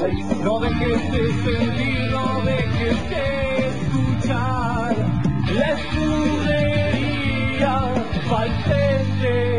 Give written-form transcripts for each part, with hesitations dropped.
No dejes de sentir, no dejes de escuchar la escudería Valverde.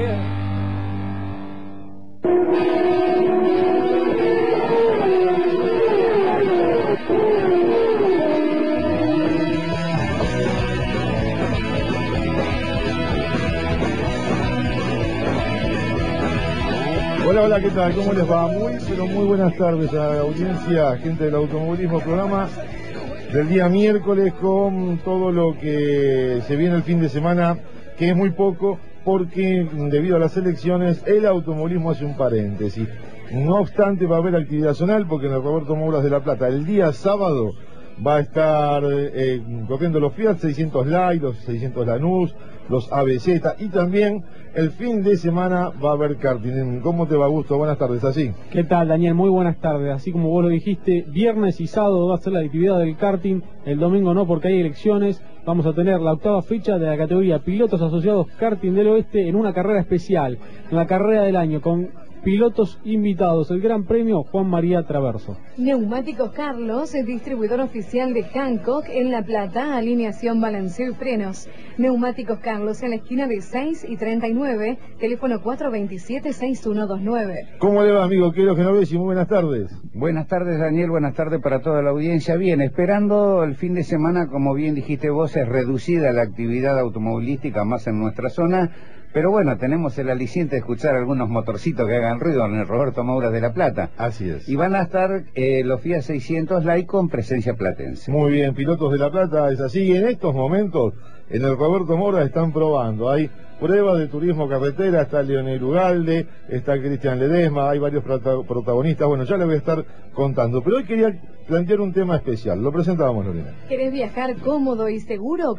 Hola, hola, ¿qué tal? ¿Cómo les va? Muy buenas tardes a la audiencia, gente del automovilismo, programa del día miércoles con todo lo que se viene el fin de semana, que es muy poco, porque debido a las elecciones el automovilismo hace un paréntesis. No obstante, va a haber actividad zonal, porque en el Roberto Mouras de La Plata, el día sábado, va a estar corriendo los Fiat 600 Light, los 600 Lanús, los ABC, y también el fin de semana va a haber karting. ¿Cómo te va, Augusto? Buenas tardes, así. ¿Qué tal, Daniel? Muy buenas tardes. Así como vos lo dijiste, viernes y sábado va a ser la actividad del karting, el domingo no porque hay elecciones. Vamos a tener la octava fecha de la categoría Pilotos Asociados Karting del Oeste en una carrera especial, en la carrera del año, con pilotos invitados, el Gran Premio Juan María Traverso. Neumáticos Carlos, el distribuidor oficial de Hancock en La Plata, alineación, balanceo y frenos. Neumáticos Carlos en la esquina de 6 y 39, teléfono 427-6129. ¿Cómo le va, amigo? ¿Qué es lo que no ves? Y muy buenas tardes. Buenas tardes, Daniel, buenas tardes para toda la audiencia. Bien, esperando el fin de semana, como bien dijiste vos, es reducida la actividad automovilística más en nuestra zona. Pero bueno, tenemos el aliciente de escuchar algunos motorcitos que hagan ruido en el Roberto Mouras de La Plata. Así es. Y van a estar los Fiat 600 Light con presencia platense. Muy bien, Pilotos de La Plata, es así. Y en estos momentos, en el Roberto Mouras están probando. Hay pruebas de turismo carretera, está Leonel Ugalde, está Cristian Ledesma, hay varios protagonistas. Bueno, ya les voy a estar contando. Pero hoy quería plantear un tema especial. Lo presentábamos, Lorena. ¿Querés viajar cómodo y seguro?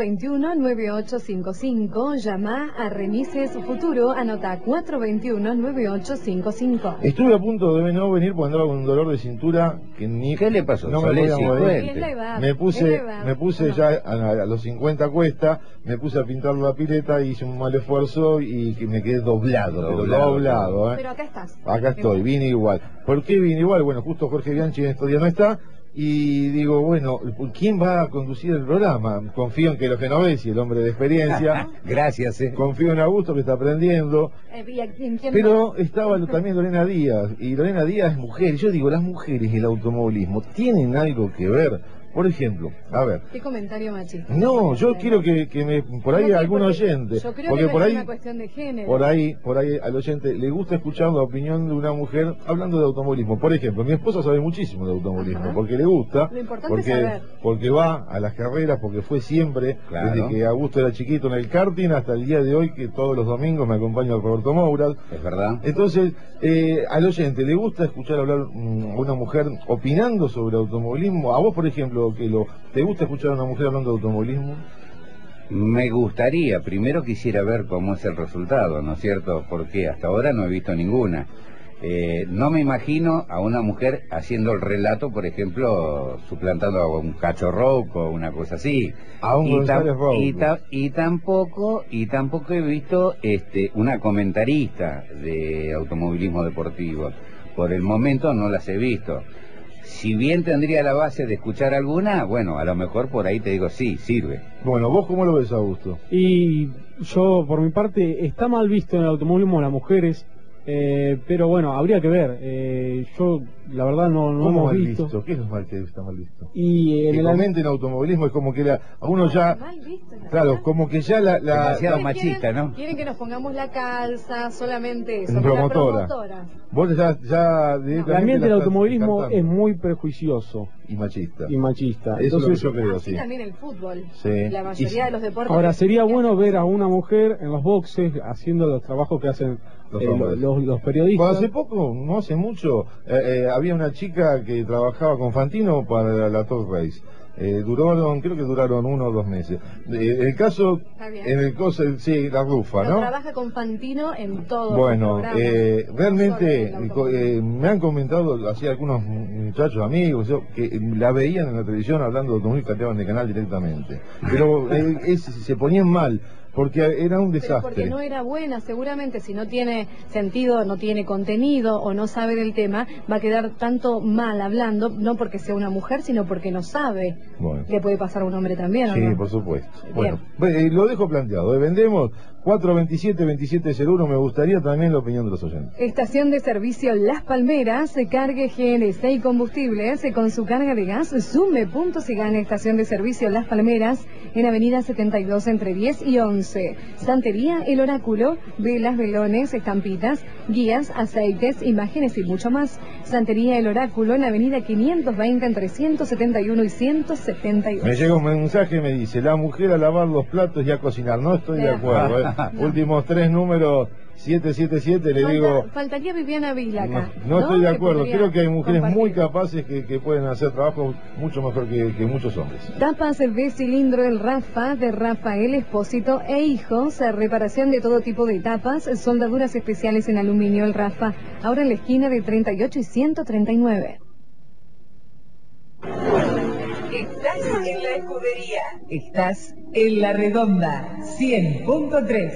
421-9855. Llama a Remises Futuro. Anota 421-9855. Estuve a punto de no venir porque andaba con un dolor de cintura que ni... ¿Qué le pasó? No me podía mover. Me puse ya a los 50 cuesta, me puse a pintar la pileta, hice un mal esfuerzo y que me quedé doblado. Pero acá estás. Acá estoy, vine igual. ¿Por qué vine igual? Bueno, justo Jorge Bianchi en estos días no está. Y digo, bueno, ¿quién va a conducir el programa? Confío en que los Genovesi, el hombre de experiencia. Gracias. Confío en Augusto, que está aprendiendo. Pero estaba también Lorena Díaz. Y Lorena Díaz es mujer. Yo digo, las mujeres y el automovilismo tienen algo que ver. Por ejemplo, a ver. ¿Qué comentario machista? No, yo quiero que me por ahí algún oyente, yo creo porque que por ahí es una cuestión de género. Por ahí al oyente le gusta escuchar la opinión de una mujer hablando de automovilismo. Por ejemplo, mi esposa sabe muchísimo de automovilismo. Ajá. Porque le gusta, lo importante es saber. Porque va a las carreras, porque fue siempre, claro, desde que Augusto era chiquito en el karting hasta el día de hoy, que todos los domingos me acompaña el Roberto Mouras. Es verdad. Entonces, al oyente le gusta escuchar hablar a una mujer opinando sobre automovilismo. A vos, por ejemplo, ¿te gusta escuchar a una mujer hablando de automovilismo? Me gustaría, primero quisiera ver cómo es el resultado, ¿no es cierto? Porque hasta ahora no he visto ninguna. No me imagino a una mujer haciendo el relato, por ejemplo, suplantando a un Cacho Rouco o una cosa así. A un González Rouco. Y tampoco he visto una comentarista de automovilismo deportivo. Por el momento no las he visto. Si bien tendría la base de escuchar alguna, bueno, a lo mejor por ahí te digo, sí, sirve. Bueno, ¿vos cómo lo ves, Augusto? Y yo, por mi parte, está mal visto en el automovilismo las mujeres, pero bueno, habría que ver. Yo, la verdad, no hemos visto. ¿Qué es lo mal que está mal visto? Y en que comenten automovilismo es como que a uno ya... Mal visto, claro, como que ya demasiado machista, ¿no? Quieren que nos pongamos la calza, solamente eso. Promotora. Vos ya realmente el automovilismo es muy prejuicioso. Y machista. Entonces, eso es lo que yo creo, así sí. También el fútbol. Sí. La mayoría de los deportes. Ahora, sería bueno ver a una mujer en los boxes haciendo los trabajos que hacen los periodistas. Pues hace poco, no hace mucho, había una chica que trabajaba con Fantino para la Top Race. Creo que duraron 1 o 2 meses. El caso, sí, la Rufa, ¿no? Trabaja con Fantino en todo. Bueno, realmente me han comentado, así algunos muchachos amigos, que la veían en la televisión hablando de automovilismo y cambiaban de canal directamente. Pero se ponían mal. porque era un Pero desastre. porque no era buena, seguramente si no tiene sentido, no tiene contenido o no sabe del tema, va a quedar tanto mal hablando, no porque sea una mujer, sino porque no sabe. Bueno. Le puede pasar a un hombre también, ¿o Sí, no? por supuesto. Bien. Bueno, lo dejo planteado. Vendemos 427-2701. Me gustaría también la opinión de los oyentes. Estación de servicio Las Palmeras, cargue GNC y combustibles con su carga de gas, sume puntos y gane. Estación de servicio Las Palmeras en Avenida 72 entre 10 y 11. Santería El Oráculo, velas, velones, estampitas, guías, aceites, imágenes y mucho más. Santería El Oráculo en Avenida 520 entre 171 y 172. Me llega un mensaje, me dice, la mujer a lavar los platos y a cocinar. No estoy de acuerdo. Últimos 3 números, 777, le digo... Faltaría Viviana Vila acá. No estoy de acuerdo. podría Creo que hay mujeres compartir. muy capaces que pueden hacer trabajos mucho mejor que muchos hombres. Tapas de cilindro El Rafa, de Rafael Espósito e Hijos, reparación de todo tipo de tapas, soldaduras especiales en aluminio El Rafa, ahora en la esquina de 38 y 139. Estás en la escudería. Estás en la redonda 100.3.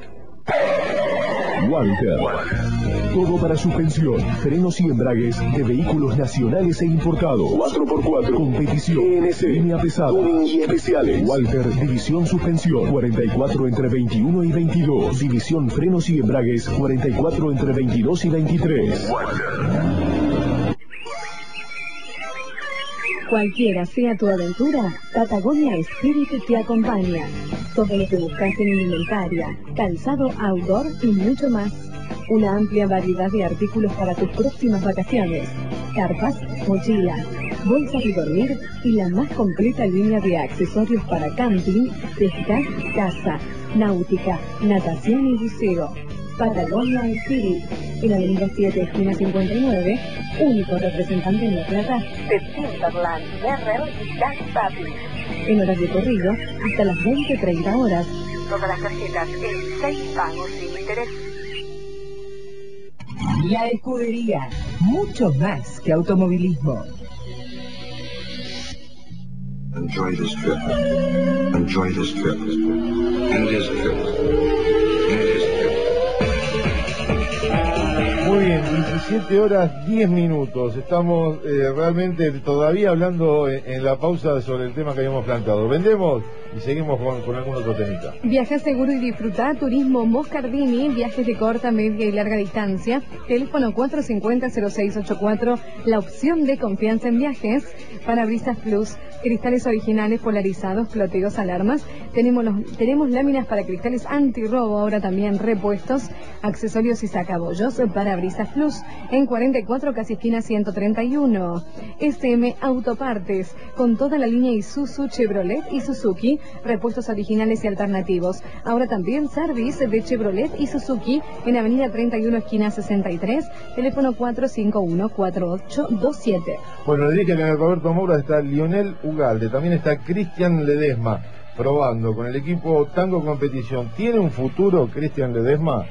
Walter. Todo para suspensión, frenos y embragues de vehículos nacionales e importados. 4x4, competición, ENC, línea pesada, tuning y especiales. Walter, división suspensión, 44 entre 21 y 22. División frenos y embragues, 44 entre 22 y 23. Cualquiera sea tu aventura, Patagonia Spirit te acompaña. Todo lo que buscas en indumentaria, calzado outdoor y mucho más. Una amplia variedad de artículos para tus próximas vacaciones. Carpas, mochilas, bolsas de dormir y la más completa línea de accesorios para camping, pesca, caza, náutica, natación y buceo. Patagonia Spirit, en la Avenida 7, esquina 59, único representante en La Plata de Timberland, Herrera y Jack Papi. En horario corrido, hasta las 20:30 horas. Todas las tarjetas en 6 pagos sin interés. La escudería, mucho más que automovilismo. Enjoy this trip. Enjoy this trip. And this trip. And this trip. Muy bien, 17 horas 10 minutos. Estamos realmente todavía hablando en la pausa sobre el tema que habíamos planteado. Vendemos y seguimos con algún otro temita. Viaja seguro y disfruta Turismo Moscardini, viajes de corta, media y larga distancia. Teléfono 450-0684, la opción de confianza en viajes. Parabrisas Plus, cristales originales polarizados, floteos, alarmas. Tenemos láminas para cristales antirrobo, ahora también repuestos, accesorios y sacabollos. Parabrisas Plus, en 44, casi esquina 131. SM Autopartes, con toda la línea Isuzu, Chevrolet y Suzuki, repuestos originales y alternativos. Ahora también service de Chevrolet y Suzuki, en avenida 31, esquina 63, teléfono 451-4827. Bueno, le dije que en el Roberto Moura está Lionel Ugalde, también está Cristian Ledesma, probando con el equipo Tango Competición. ¿Tiene un futuro Cristian Ledesma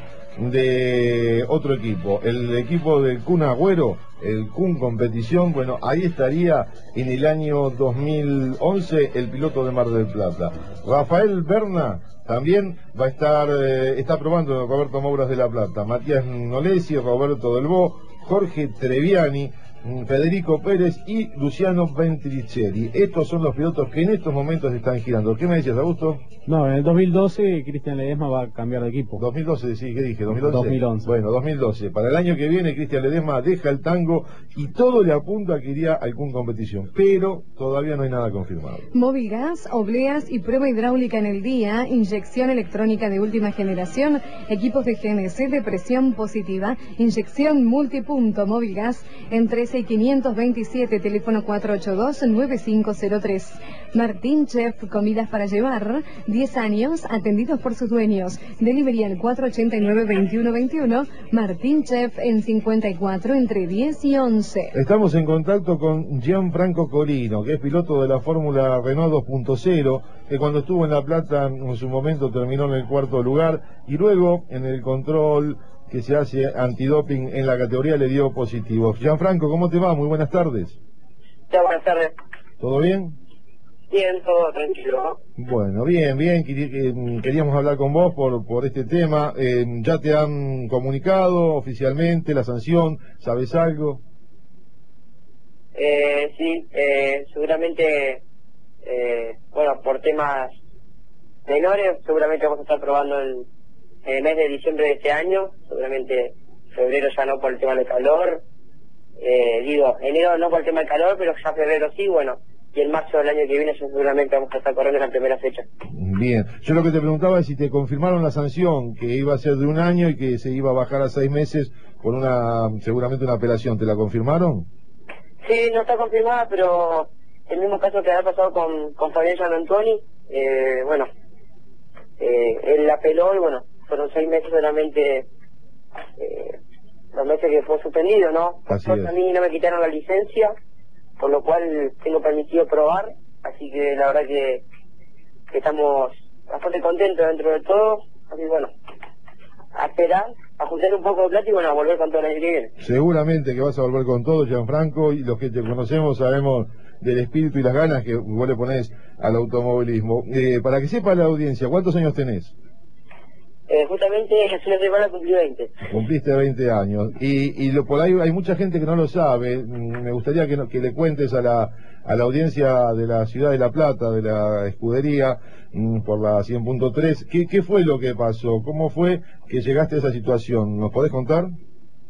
de otro equipo? El equipo del Kun Agüero, el Kun Competición, bueno, ahí estaría en el año 2011 el piloto de Mar del Plata. Rafael Berna también va a estar, está probando en Roberto Mouras de La Plata. Matías Nolesi, Roberto Delbó, Jorge Treviani, Federico Pérez y Luciano Ventricelli. Estos son los pilotos que en estos momentos están girando. ¿Qué me decías, Augusto? No, en el 2012 Cristian Ledesma va a cambiar de equipo. 2012, sí, ¿qué dije? ¿2012? 2011. Bueno, 2012. Para el año que viene Cristian Ledesma deja el tango y todo le apunta a que iría a algún competición, pero todavía no hay nada confirmado. Móvil Gas, obleas y prueba hidráulica en el día, inyección electrónica de última generación, equipos de GNC de presión positiva, inyección multipunto. Móvil Gas en 13 y 527, teléfono 482-9503. Martín Chef, comidas para llevar, 10 años, atendidos por sus dueños. Delivery al 489-2121, Martín Chef en 54, entre 10 y 11. Estamos en contacto con Gianfranco Colino, que es piloto de la Fórmula Renault 2.0, que cuando estuvo en La Plata en su momento terminó en el 4º lugar y luego en el control que se hace antidoping en la categoría le dio positivo. Gianfranco, ¿cómo te va? Muy buenas tardes. Ya, buenas tardes. ¿Todo bien? Bien, todo tranquilo. Bueno, bien, queríamos hablar con vos por este tema. ¿Ya te han comunicado oficialmente la sanción? ¿Sabes algo? Sí, seguramente, bueno, por temas menores, seguramente vamos a estar probando en el mes de diciembre de este año, seguramente febrero ya no por el tema del calor, enero no por el tema del calor, pero ya febrero sí, bueno, y en marzo del año que viene ya seguramente vamos a estar corriendo en la primera fecha. Bien, yo lo que te preguntaba es si te confirmaron la sanción, que iba a ser de 1 año y que se iba a bajar a 6 meses por seguramente una apelación, ¿te la confirmaron? Sí, no está confirmada, pero el mismo caso que había pasado con Fabián Gianantoni, bueno, él apeló y bueno, fueron 6 meses solamente, los meses que fue suspendido, ¿no? Por suerte a mí no me quitaron la licencia, por lo cual tengo permitido probar, así que la verdad que estamos bastante contentos dentro de todo, así bueno, a esperar, a juntar un poco de plata y bueno, a volver con todo el año que viene. Seguramente que vas a volver con todo, Gianfranco, y los que te conocemos sabemos del espíritu y las ganas que vos le ponés al automovilismo. Para que sepa la audiencia, ¿cuántos años tenés? Justamente hace una semana cumplí 20. Cumpliste 20 años. Y por ahí hay mucha gente que no lo sabe. Me gustaría que le cuentes a la audiencia de la ciudad de La Plata, de la escudería, por la 100.3, ¿qué fue lo que pasó? ¿Cómo fue que llegaste a esa situación? ¿Nos podés contar? No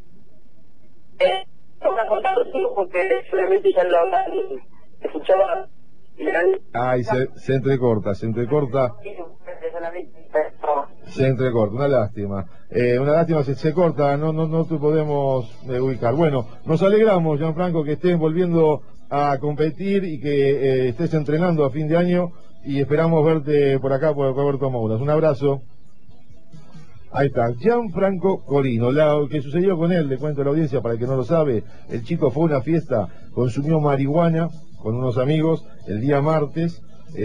me has contado, sí, porque solamente ya lo hablaba, escuchaba. Ay, se entrecorta. Se entrecorta, una lástima. Se corta, no te podemos ubicar. Bueno, nos alegramos, Gianfranco, que estés volviendo a competir y que estés entrenando a fin de año y esperamos verte por acá, por Roberto Mouras. Un abrazo. Ahí está, Gianfranco Corino. Lo que sucedió con él, le cuento a la audiencia para el que no lo sabe, el chico fue a una fiesta, consumió marihuana con unos amigos el día martes,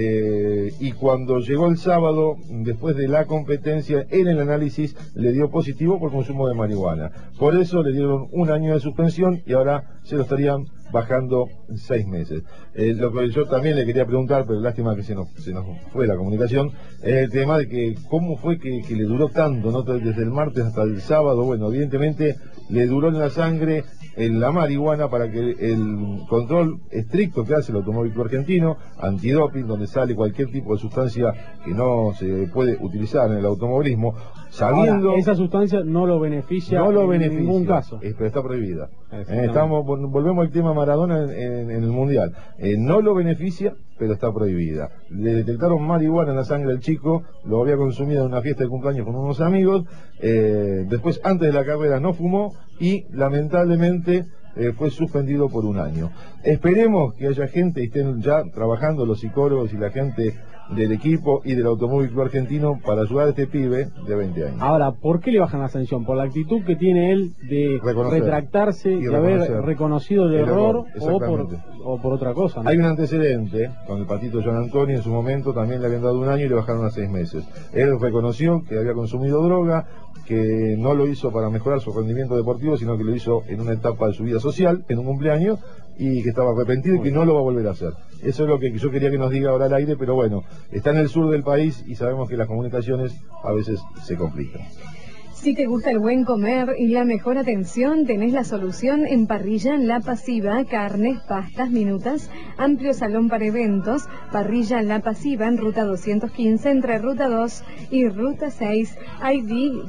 y cuando llegó el sábado, después de la competencia, en el análisis le dio positivo por consumo de marihuana. Por eso le dieron 1 año de suspensión y ahora se lo estarían bajando 6 meses. Lo que yo también le quería preguntar, pero lástima que se nos fue la comunicación, el tema de que cómo fue que le duró tanto, ¿no? Desde el martes hasta el sábado. Bueno, evidentemente le duró en la sangre la marihuana para que el control estricto que hace el Automóvil Club Argentino, antidoping, donde sale cualquier tipo de sustancia que no se puede utilizar en el automovilismo, sabiendo... Ahora, esa sustancia no lo beneficia en ningún caso. Pero está prohibida. Volvemos al tema Maradona en el Mundial. No lo beneficia, pero está prohibida. Le detectaron marihuana en la sangre al chico, lo había consumido en una fiesta de cumpleaños con unos amigos, después antes de la carrera no fumó y lamentablemente fue suspendido por 1 año. Esperemos que haya gente y estén ya trabajando los psicólogos y la gente del equipo y del Automóvil Club Argentino para ayudar a este pibe de 20 años. Ahora, ¿por qué le bajan la sanción? ¿Por la actitud que tiene él de retractarse y haber reconocido el error o por otra cosa, ¿no? Hay un antecedente con el Patito Gianantoni, en su momento también le habían dado 1 año y le bajaron a 6 meses. Él reconoció que había consumido droga, que no lo hizo para mejorar su rendimiento deportivo, sino que lo hizo en una etapa de su vida social, en un cumpleaños, y que estaba arrepentido y que no lo va a volver a hacer. Eso es lo que yo quería que nos diga ahora al aire, pero bueno, está en el sur del país y sabemos que las comunicaciones a veces se complican. Si te gusta el buen comer y la mejor atención, tenés la solución en Parrilla La Pasiva, carnes, pastas, minutas, amplio salón para eventos. Parrilla La Pasiva en Ruta 215 entre Ruta 2 y Ruta 6, ID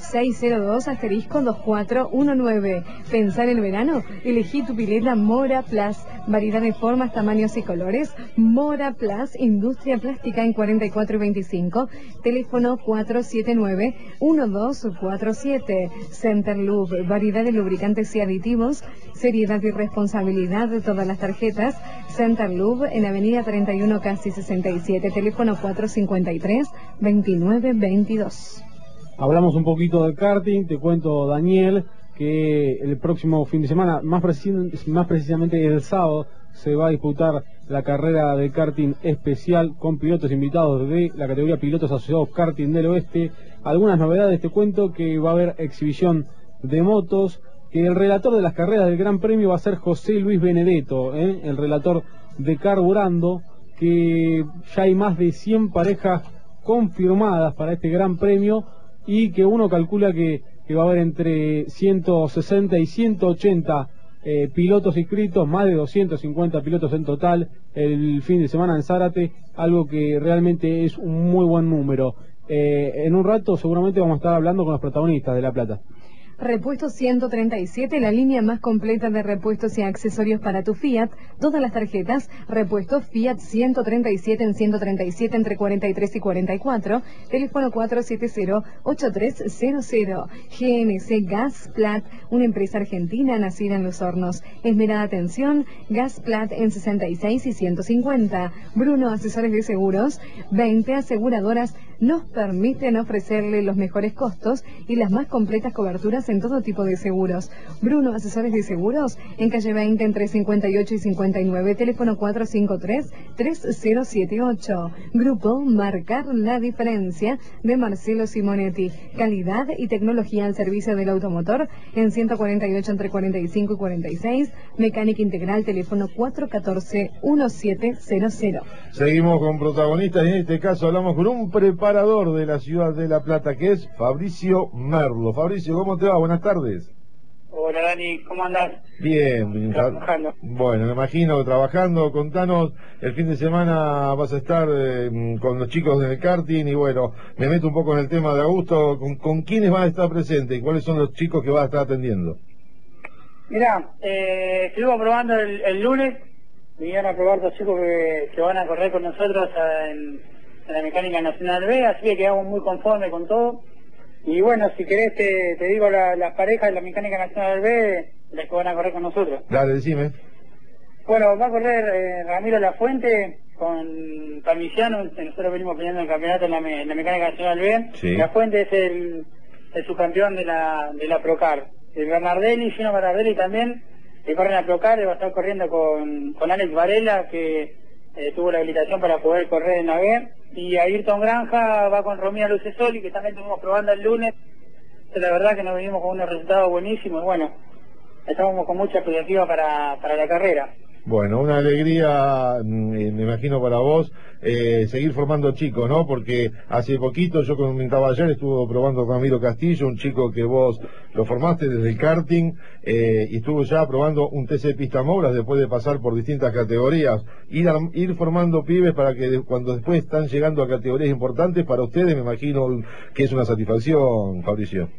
602-2419. ¿Pensar el verano? Elegí tu pileta Mora Plus, variedad de formas, tamaños y colores. Mora Plus, industria plástica en 44 y 25, teléfono 479-1247. Centerlube, variedad de lubricantes y aditivos, seriedad y responsabilidad de todas las tarjetas. Centerlube en Avenida 31 casi 67, teléfono 453-2922. Hablamos un poquito de karting, te cuento, Daniel, que el próximo fin de semana, más precisamente el sábado, se va a disputar la carrera de karting especial con pilotos invitados de la categoría Pilotos Asociados Karting del Oeste. Algunas novedades, te cuento que va a haber exhibición de motos, que el relator de las carreras del Gran Premio va a ser José Luis Benedetto, el relator de Carburando, que ya hay más de 100 parejas confirmadas para este gran premio y que uno calcula que va a haber entre 160 y 180 pilotos inscritos, más de 250 pilotos en total el fin de semana en Zárate, algo que realmente es un muy buen número. En un rato seguramente vamos a estar hablando con los protagonistas de La Plata. Repuestos 137, la línea más completa de repuestos y accesorios para tu Fiat. Todas las tarjetas, repuestos Fiat 137 en 137 entre 43 y 44. Teléfono 470-8300. GNC Gas Plat, una empresa argentina nacida en Los Hornos. Esmerada atención, Gas Plat en 66 y 150. Bruno Asesores de Seguros, 20 aseguradoras nos permiten ofrecerle los mejores costos y las más completas coberturas en todo tipo de seguros. Bruno Asesores de Seguros, en calle 20 entre 58 y 59, teléfono 453-3078. Grupo Marcar la Diferencia de Marcelo Simonetti. Calidad y tecnología al servicio del automotor en 148 entre 45 y 46. Mecánica Integral, teléfono 414-1700. Seguimos con protagonistas y en este caso hablamos con un preparador de la ciudad de La Plata que es Fabricio Merlo. Fabricio, ¿cómo te va? Buenas tardes. Hola Dani, ¿cómo andás? Bien, trabajando. Bueno, me imagino trabajando. Contanos, el fin de semana vas a estar con los chicos del karting y bueno, me meto un poco en el tema de Augusto. ¿Con quiénes van a estar presentes y cuáles son los chicos que vas a estar atendiendo? Mirá, estuvimos probando el lunes, vinieron a probar dos chicos que van a correr con nosotros en la Mecánica Nacional B, así que quedamos muy conformes con todo. Y bueno, si querés te digo las parejas de la Mecánica Nacional B, las que van a correr con nosotros. Dale, decime. Bueno, va a correr Ramiro Lafuente con Palmiciano, nosotros venimos peleando el campeonato en la Mecánica Nacional B. Sí. Lafuente es el subcampeón de la Procar. El Bernardelli, Gino Bernardelli también, que corre en la Procar, va a estar corriendo con Alex Varela, que tuvo la habilitación para poder correr en la B. Y Ayrton Granja va con Romina Lucesoli, que también estuvimos probando el lunes. La verdad que nos venimos con unos resultados buenísimos. Bueno, estamos con mucha expectativa para la carrera. Bueno, una alegría, me imagino para vos, seguir formando chicos, ¿no? Porque hace poquito, yo comentaba ayer, estuve probando con Ramiro Castillo, un chico que vos lo formaste desde el karting, y estuvo ya probando un TC Pista Mouras después de pasar por distintas categorías. Ir formando pibes para que cuando después están llegando a categorías importantes, para ustedes me imagino que es una satisfacción, Fabricio.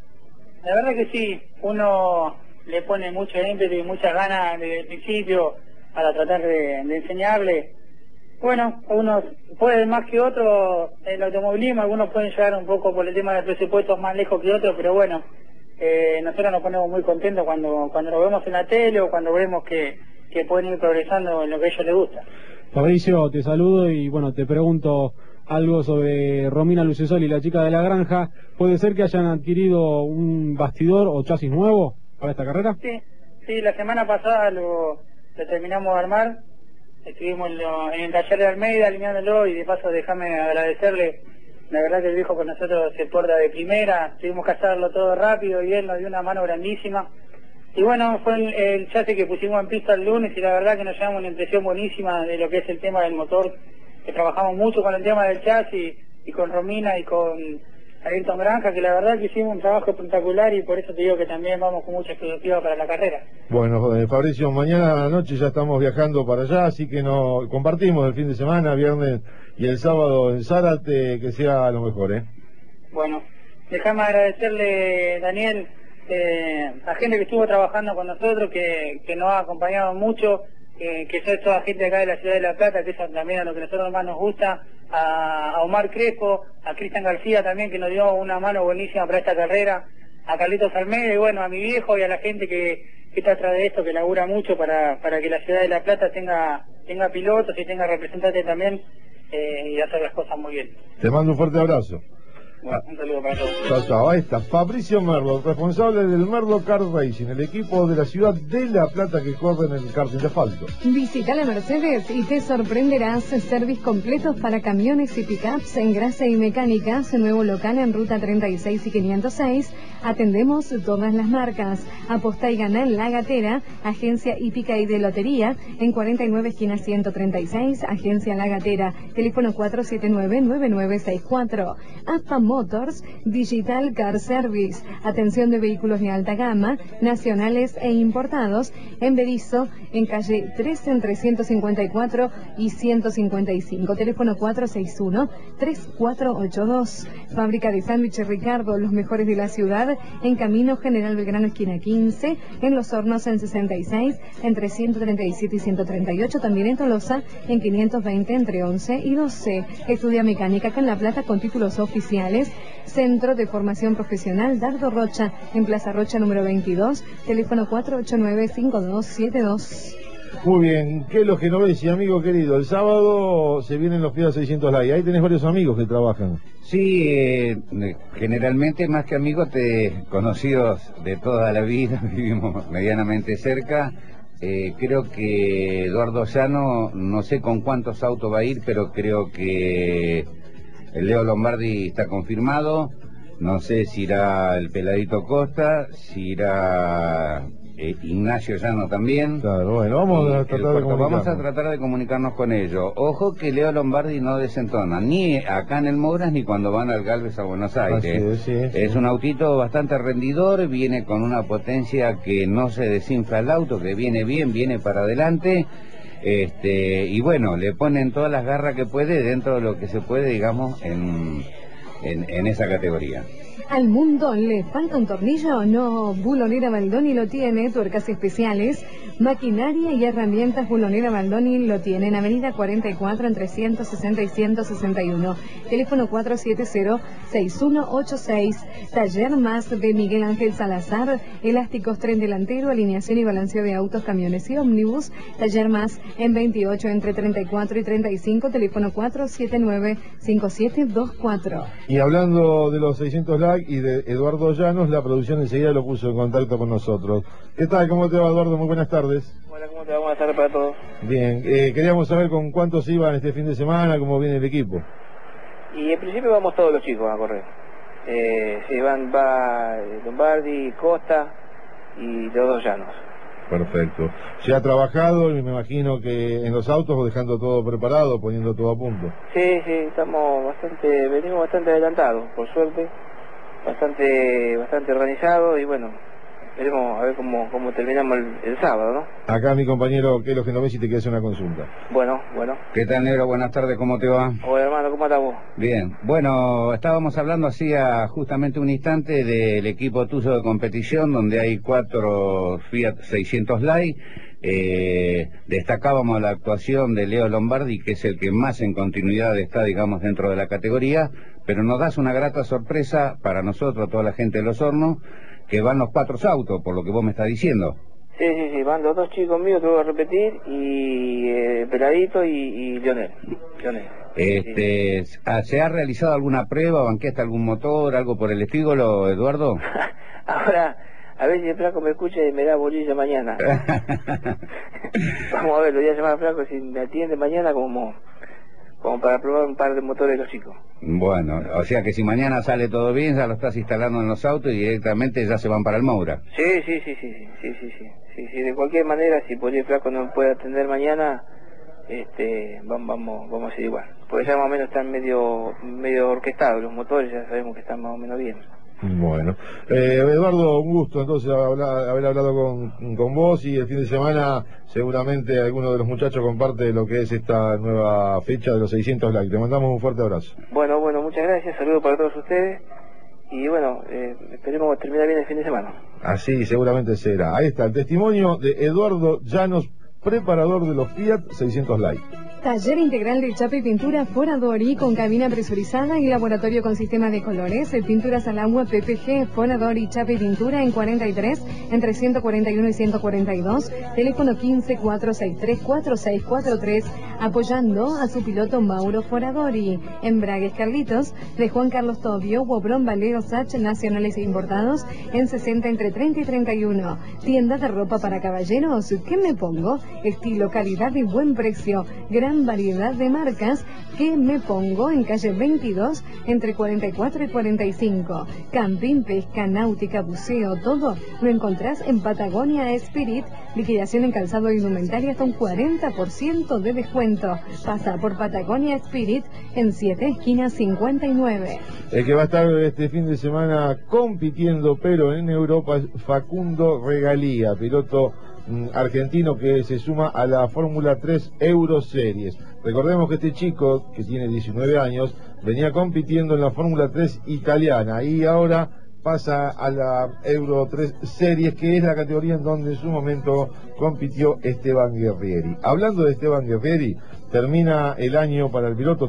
La verdad que sí, uno le pone mucho ímpetu y muchas ganas desde el principio para tratar de enseñarle. Bueno, unos pueden más que otros el automovilismo, algunos pueden llegar un poco por el tema de presupuestos más lejos que otros, pero bueno, nosotros nos ponemos muy contentos cuando lo vemos en la tele o cuando vemos que pueden ir progresando en lo que a ellos les gusta. Fabricio, te saludo y bueno, te pregunto algo sobre Romina Lucesoli, la chica de la granja. ¿Puede ser que hayan adquirido un bastidor o chasis nuevo para esta carrera? Sí, la semana pasada lo terminamos de armar. Estuvimos en el taller de Almeida alineándolo y de paso déjame agradecerle. La verdad que el viejo con nosotros se porta de primera, tuvimos que hacerlo todo rápido y él nos dio una mano grandísima. Y bueno, fue el chasis que pusimos en pista el lunes y la verdad que nos llevamos una impresión buenísima de lo que es el tema del motor, que trabajamos mucho con el tema del chasis y con Romina y con Ayrton Granja, que la verdad que hicimos un trabajo espectacular y por eso te digo que también vamos con mucha expectativa para la carrera. Bueno, Fabricio, mañana a la noche ya estamos viajando para allá, así que nos compartimos el fin de semana, viernes y el sábado en Zárate, que sea lo mejor, ¿eh? Bueno, déjame agradecerle, Daniel, a gente que estuvo trabajando con nosotros, que nos ha acompañado mucho, que es toda gente acá de la ciudad de La Plata, que eso también a lo que a nosotros más nos gusta, a Omar Crespo, a Cristian García también, que nos dio una mano buenísima para esta carrera, a Carlitos Almeida y bueno, a mi viejo y a la gente que está atrás de esto, que labura mucho para que la ciudad de La Plata tenga pilotos y tenga representantes también y hacer las cosas muy bien. Te mando un fuerte abrazo. Bueno, un saludo para todos. Chao, chao. Ahí está Fabricio Merlo, responsable del Merlo Kart Racing, el equipo de la ciudad de La Plata que corre en el karting de asfalto. Visita la Mercedes y te sorprenderás. Service completos para camiones y pickups en grasa y mecánicas. Nuevo local en Ruta 36 y 506. Atendemos todas las marcas. Aposta y gana en La Gatera. Agencia hípica y de lotería en 49 esquina 136. Agencia La Gatera. Teléfono 479-9964. AFA Motors Digital Car Service. Atención de vehículos de alta gama, nacionales e importados. En Berizo, en calle 3 entre 154 y 155. Teléfono 461-3482. Fábrica de sándwiches Ricardo, los mejores de la ciudad. En Camino General Belgrano, esquina 15. En Los Hornos, en 66, entre 137 y 138. También en Tolosa, en 520, entre 11 y 12. Estudia mecánica acá en La Plata con títulos oficiales. Centro de Formación Profesional Dardo Rocha, en Plaza Rocha número 22. Teléfono 489-5272. Muy bien, ¿qué es lo que no ves, amigo querido? El sábado se vienen los Fiat 600 Live. Ahí tenés varios amigos que trabajan. Sí, generalmente más que amigos, conocidos de toda la vida, vivimos medianamente cerca. Creo que Eduardo Llano, no sé con cuántos autos va a ir, pero creo que el Leo Lombardi está confirmado. No sé si irá el Peladito Costa, si irá Ignacio Llano también. Claro, bueno, vamos a tratar de comunicarnos con ellos. Ojo que Leo Lombardi no desentona, ni acá en el Mouras ni cuando van al Galvez a Buenos Aires. Sí. Es un autito bastante rendidor, viene con una potencia que no se desinfla el auto, que viene bien, viene para adelante. Y bueno, le ponen todas las garras que puede dentro de lo que se puede, digamos, en esa categoría. ¿Al mundo le falta un tornillo? No, Bulonera Baldoni lo tiene. Tuercas especiales, maquinaria y herramientas. Bulonera Baldoni lo tiene en Avenida 44 entre 160 y 161. Teléfono 470-6186. Taller más de Miguel Ángel Salazar. Elásticos, tren delantero, alineación y balanceo de autos, camiones y ómnibus. Taller más en 28 entre 34 y 35. Teléfono 479-5724. Y hablando de los 600 Lag y de Eduardo Llanos, la producción enseguida lo puso en contacto con nosotros. ¿Qué tal? ¿Cómo te va, Eduardo? Muy buenas tardes. Hola, ¿cómo te va? Buenas tardes para todos. Bien, queríamos saber con cuántos iban este fin de semana, cómo viene el equipo. Y en principio vamos todos los chicos a correr. Va Lombardi, Costa y los dos Llanos. Perfecto. ¿Se ha trabajado, me imagino que en los autos, o dejando todo preparado, poniendo todo a punto? Sí, venimos bastante adelantados, por suerte. Bastante organizado y bueno, veremos a ver cómo terminamos el sábado, ¿no? Acá mi compañero Kelo Genovesi te quiere hacer una consulta. Bueno. ¿Qué tal, negro? Buenas tardes, ¿cómo te va? Hola, hermano, ¿cómo estás vos? Bien. Bueno, estábamos hablando hacía justamente un instante del equipo tuyo de competición, donde hay 4 Fiat 600 Live. Destacábamos la actuación de Leo Lombardi, que es el que más en continuidad está, digamos, dentro de la categoría, pero nos das una grata sorpresa para nosotros, toda la gente de Los Hornos, que van los 4 autos, por lo que vos me estás diciendo. Sí, van los 2 chicos míos, te voy a repetir, y Peladito y Lionel. ¿Se ha realizado alguna prueba, banqueaste algún motor, algo por el estilo, Eduardo? Ahora, a ver si el Flaco me escucha y me da bolilla mañana. Vamos a ver, lo voy a llamar a Flaco si me atiende mañana como para probar un par de motores de los chicos. Bueno, o sea que si mañana sale todo bien, ya lo estás instalando en los autos y directamente ya se van para el Moura. Sí, de cualquier manera, si por el Flaco no me puede atender mañana, vamos a hacer igual. Porque ya más o menos están medio orquestados los motores, ya sabemos que están más o menos bien. Bueno, Eduardo, un gusto entonces haber hablado con vos, y el fin de semana seguramente alguno de los muchachos comparte lo que es esta nueva fecha de los 600 likes. Te mandamos un fuerte abrazo. Bueno, muchas gracias, saludos para todos ustedes y bueno, esperemos terminar bien el fin de semana. Así seguramente será. Ahí está el testimonio de Eduardo Llanos, preparador de los Fiat 600 likes. Taller integral de chapa y pintura Foradori con cabina presurizada y laboratorio con sistema de colores. Pinturas al agua PPG, Foradori, chapa y pintura en 43, entre 141 y 142. Teléfono 15-463-4643. Apoyando a su piloto Mauro Foradori. Embragues Carlitos de Juan Carlos Tobio, Wobrón Valero Sach, nacionales e importados en 60 entre 30 y 31. Tienda de ropa para caballeros. ¿Qué me pongo? Estilo, calidad y buen precio. Gran variedad de marcas. ¿Qué me pongo? En calle 22 entre 44 y 45. Camping, pesca, náutica, buceo, todo lo encontrás en Patagonia Spirit. Liquidación en calzado y indumentaria hasta un 40% de descuento. Pasa por Patagonia Spirit en 7 esquinas 59. El que va a estar este fin de semana compitiendo, pero en Europa, es Facundo Regalía, piloto argentino que se suma a la Fórmula 3 Euroseries. Recordemos que este chico, que tiene 19 años, venía compitiendo en la Fórmula 3 italiana y ahora pasa a la Euro 3 Series, que es la categoría en donde en su momento compitió Esteban Guerrieri. Hablando de Esteban Guerrieri, terminó el año para el piloto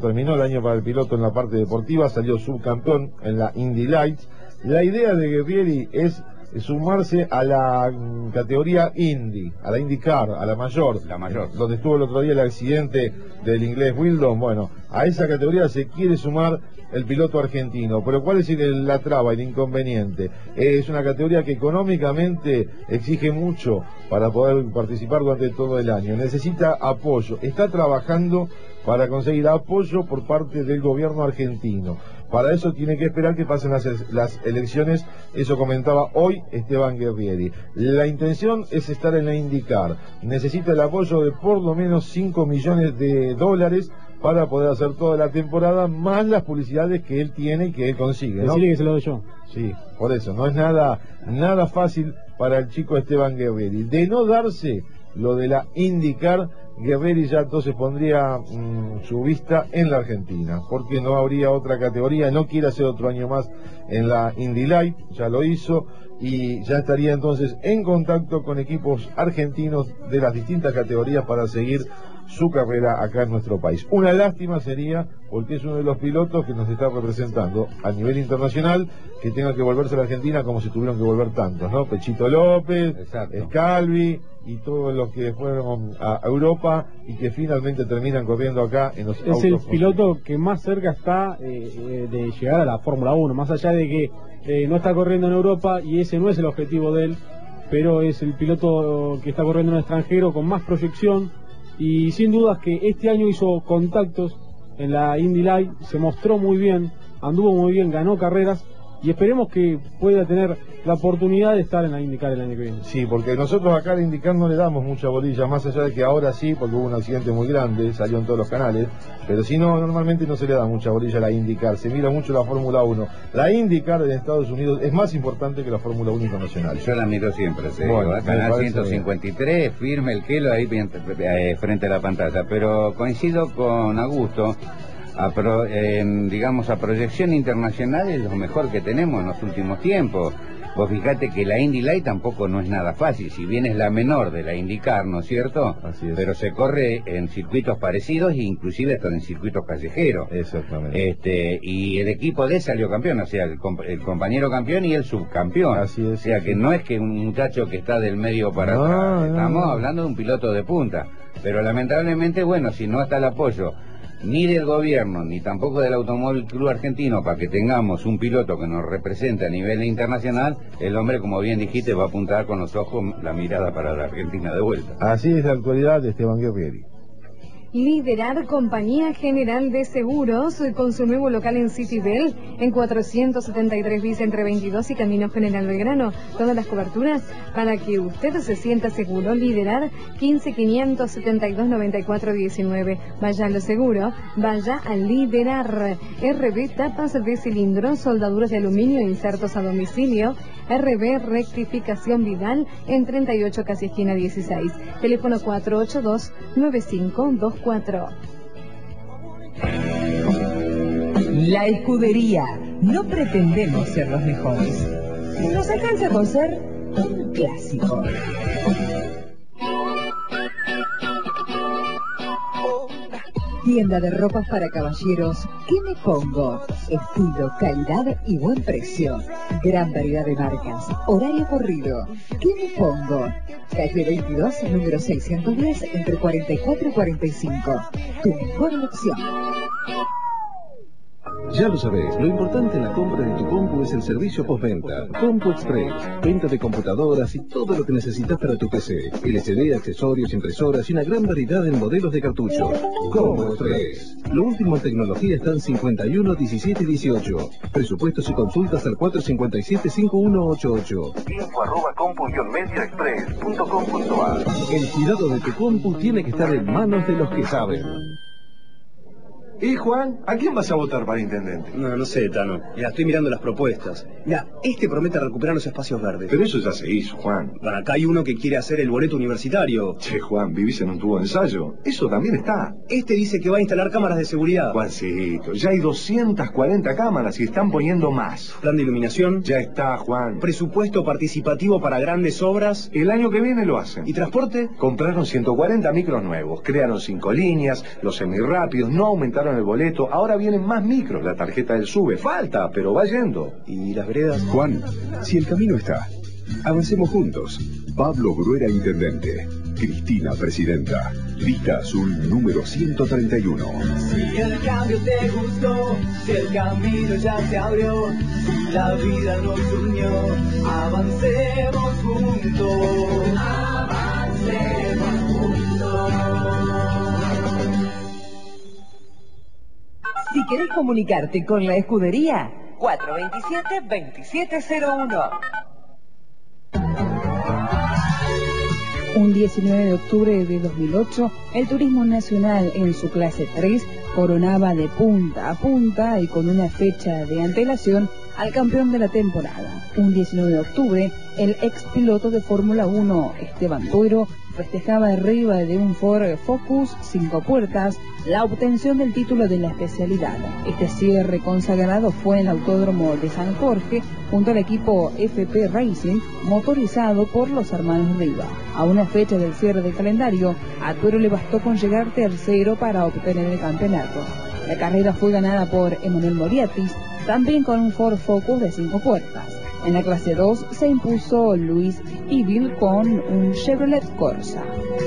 en la parte deportiva, salió subcampeón en la Indy Lights. La idea de Guerrieri es sumarse a la categoría Indy, a la IndyCar, a la mayor, donde estuvo el otro día el accidente del inglés Wildon. Bueno, a esa categoría se quiere sumar el piloto argentino, pero ¿cuál es la traba, el inconveniente? Es una categoría que económicamente exige mucho para poder participar durante todo el año, necesita apoyo, está trabajando para conseguir apoyo por parte del gobierno argentino. Para eso tiene que esperar que pasen las elecciones, eso comentaba hoy Esteban Guerrieri. La intención es estar en la IndyCar, necesita el apoyo de por lo menos 5 millones de dólares para poder hacer toda la temporada, más las publicidades que él tiene y que él consigue, ¿no? Decirle que se lo doy yo. Sí, por eso, no es nada fácil para el chico Esteban Guerrieri. De no darse lo de la IndyCar, Guerrieri ya entonces pondría su vista en la Argentina, porque no habría otra categoría, no quiere hacer otro año más en la Indy Light, ya lo hizo, y ya estaría entonces en contacto con equipos argentinos de las distintas categorías para seguir su carrera acá en nuestro país. Una lástima sería, porque es uno de los pilotos que nos está representando a nivel internacional, que tenga que volverse a la Argentina como si tuvieron que volver tantos, ¿no? Pechito López, Scalvi y todos los que fueron a Europa y que finalmente terminan corriendo acá en los autos. Es el piloto que más cerca está de llegar a la Fórmula 1, más allá de que no está corriendo en Europa y ese no es el objetivo de él, pero es el piloto que está corriendo en el extranjero con más proyección. Y sin dudas que este año hizo contactos en la Indy Light, se mostró muy bien, anduvo muy bien, ganó carreras y esperemos que pueda tener la oportunidad de estar en la IndyCar el año que viene. Sí, porque nosotros acá a la IndyCar no le damos mucha bolilla, más allá de que ahora sí, porque hubo un accidente muy grande, salió en todos los canales, pero si no, normalmente no se le da mucha bolilla a la IndyCar, se mira mucho la Fórmula 1. La IndyCar en Estados Unidos es más importante que la Fórmula 1 internacional. Yo la miro siempre, Canal 153, firme el kilo ahí frente a la pantalla, pero coincido con Augusto. Digamos, a proyección internacional es lo mejor que tenemos en los últimos tiempos. Vos fijate que la Indy Light tampoco no es nada fácil, si bien es la menor de la IndyCar, ¿no es cierto? Así es. Pero se corre en circuitos parecidos e inclusive hasta en circuitos callejeros. Exactamente. Y el equipo de salió campeón, o sea, el compañero campeón y el subcampeón. Así es. O sea, que no es que un muchacho que está del medio para atrás, estamos hablando de un piloto de punta. Pero lamentablemente, bueno, si no está el apoyo ni del gobierno, ni tampoco del Automóvil Club Argentino, para que tengamos un piloto que nos represente a nivel internacional, el hombre, como bien dijiste, va a apuntar con los ojos la mirada para la Argentina de vuelta. Así es la actualidad de Esteban Guerrieri. Liderar Compañía General de Seguros con su nuevo local en City Bell en 473 bis entre 22 y Camino General Belgrano. Todas las coberturas para que usted se sienta seguro. Liderar 15-572-94-19. Vaya a lo seguro, vaya a Liderar. RB tapas de cilindro, soldaduras de aluminio, insertos a domicilio. RB rectificación Vidal en 38 casi esquina 16. Teléfono 482-9524. La Escudería. No pretendemos ser los mejores. Nos alcanza con ser un clásico. Tienda de ropas para caballeros. ¿Qué me pongo? Estilo, calidad y buen precio. Gran variedad de marcas. Horario corrido. ¿Qué me pongo? Calle 22, número 610, entre 44 y 45. Tu mejor elección. Ya lo sabés, lo importante en la compra de tu compu es el servicio postventa. Compu Express, venta de computadoras y todo lo que necesitas para tu PC. LCD, accesorios, impresoras y una gran variedad en modelos de cartucho. Compu Express. Lo último en tecnología está en 51 17 18. Presupuestos y consultas al 457-5188. info@compu-mediaexpress.com.ar. El cuidado de tu compu tiene que estar en manos de los que saben. ¿Y Juan? ¿A quién vas a votar para intendente? No sé, Tano. Ya estoy mirando las propuestas. Mira, este promete recuperar los espacios verdes. Pero eso ya se hizo, Juan. Acá hay uno que quiere hacer el boleto universitario. Che, Juan, vivís en un tubo de ensayo. Eso también está. Este dice que va a instalar cámaras de seguridad. Juancito, ya hay 240 cámaras y están poniendo más. Plan de iluminación. Ya está, Juan. Presupuesto participativo para grandes obras. El año que viene lo hacen. ¿Y transporte? Compraron 140 micros nuevos. Crearon 5 líneas, los semirrápidos, no aumentaron el boleto, ahora vienen más micros, la tarjeta del SUBE, falta, pero va yendo. ¿Y las veredas? Juan, si el camino está, avancemos juntos. Pablo Bruera, intendente. Cristina, presidenta. Lista azul número 131. Si el cambio te gustó, si el camino ya se abrió, la vida nos unió, avancemos juntos. Avancemos juntos. Si querés comunicarte con la escudería, 427-2701. Un 19 de octubre de 2008, el turismo nacional en su clase 3 coronaba de punta a punta y con una fecha de antelación al campeón de la temporada. Un 19 de octubre, el ex piloto de Fórmula 1, Esteban Tuero, festejaba arriba de un Ford Focus 5 puertas la obtención del título de la especialidad. Este cierre consagrado fue en el Autódromo de San Jorge junto al equipo FP Racing motorizado por los hermanos Riva. A una fecha del cierre del calendario, a Tuero le bastó con llegar tercero para obtener el campeonato. La carrera fue ganada por Emanuel Moriatis, también con un Ford Focus de 5 puertas. En la clase 2 se impuso Luis Evil con un Chevrolet Corsa.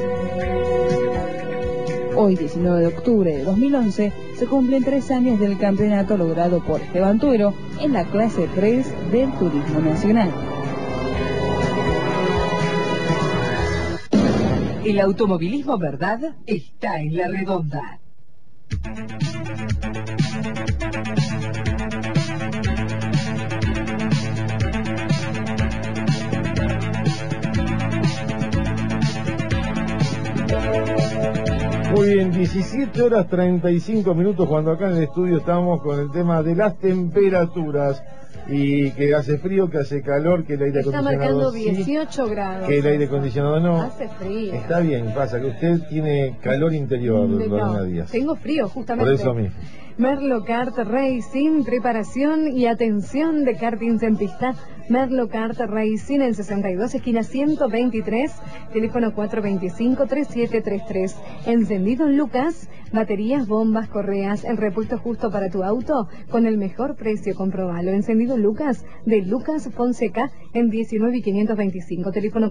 Hoy, 19 de octubre de 2011, se cumplen 3 años del campeonato logrado por Esteban Tuero en la clase 3 del Turismo Nacional. El automovilismo, ¿verdad? Está en La Redonda. Muy bien, 17 horas 35 minutos cuando acá en el estudio estamos con el tema de las temperaturas y que hace frío, que hace calor, que el aire Está acondicionado marcando 18 grados. que el aire acondicionado no. Hace frío. Está bien, pasa que usted tiene calor interior, Lorena Díaz. Tengo frío, justamente. Por eso mismo. Merlo Kart Racing, preparación y atención de karting en pista. Merlo Kart Racing en 62, esquina 123, teléfono 425-3733. Encendido en Lucas, baterías, bombas, correas, el repuesto justo para tu auto con el mejor precio, comprobalo. Encendido Lucas, de Lucas Fonseca en 19 y 525, teléfono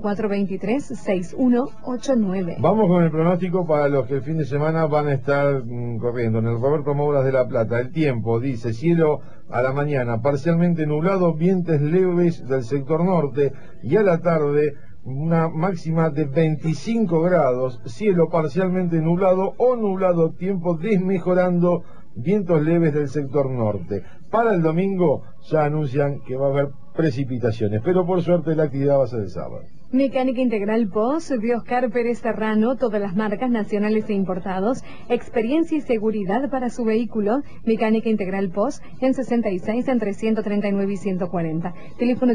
423-6189. Vamos con el pronóstico para los que el fin de semana van a estar corriendo. En el Roberto Mouras de La Plata, el tiempo dice: cielo a la mañana parcialmente nublado, vientos leves del sector norte, y a la tarde una máxima de 25 grados, cielo parcialmente nublado o nublado, tiempo desmejorando, vientos leves del sector norte. Para el domingo ya anuncian que va a haber precipitaciones, pero por suerte la actividad va a ser el sábado. Mecánica Integral POS de Oscar Pérez Serrano, todas las marcas nacionales e importados, experiencia y seguridad para su vehículo. Mecánica Integral POS en 66 entre 139 y 140. Teléfono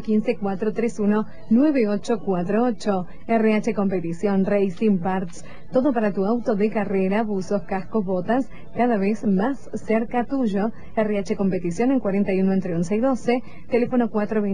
15-431-9848. RH Competición, Racing Parts, todo para tu auto de carrera, buzos, cascos, botas, cada vez más cerca tuyo. RH Competición en 41 entre 11 y 12. Teléfono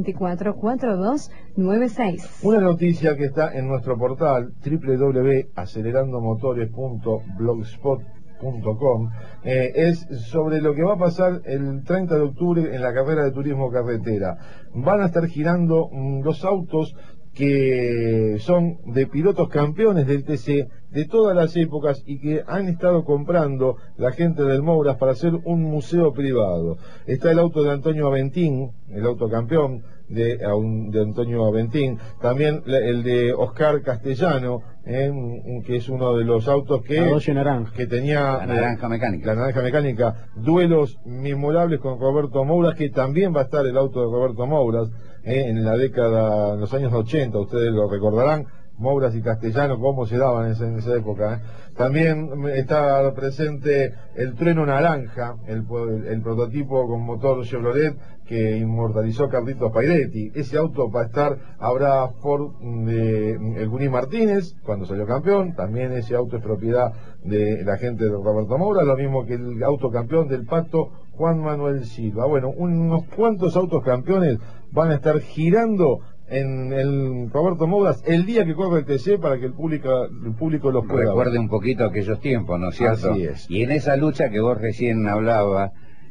424-4296. Una noticia que está en nuestro portal www.acelerandomotores.blogspot.com turismo.com, es sobre lo que va a pasar el 30 de octubre en la carrera de turismo carretera. Van a estar girando los autos que son de pilotos campeones del TC de todas las épocas y que han estado comprando la gente del Mouras para hacer un museo privado. Está el auto de Antonio Aventín, el auto campeón de Antonio Aventín, también el de Oscar Castellano, que es uno de los autos que tenía la naranja mecánica. La naranja mecánica, duelos memorables con Roberto Mouras, que también va a estar el auto de Roberto Mouras en la década, en los años 80, ustedes lo recordarán, Mouras y Castellano, cómo se daban en esa época. También está presente el Trueno Naranja, el prototipo con motor Chevrolet que inmortalizó Carlitos Pairetti. Ese auto va a estar, habrá Ford de el Guní Martínez, cuando salió campeón, también ese auto es propiedad de la gente de Roberto Mouras, lo mismo que el auto campeón del Pato Juan Manuel Silva. Bueno, unos cuantos autos campeones van a estar girando en el Roberto Mouras el día que corre el TC para que el público los pueda recuerde ver. Un poquito aquellos tiempos, ¿no es cierto? Así es. Y en esa lucha que vos recién hablabas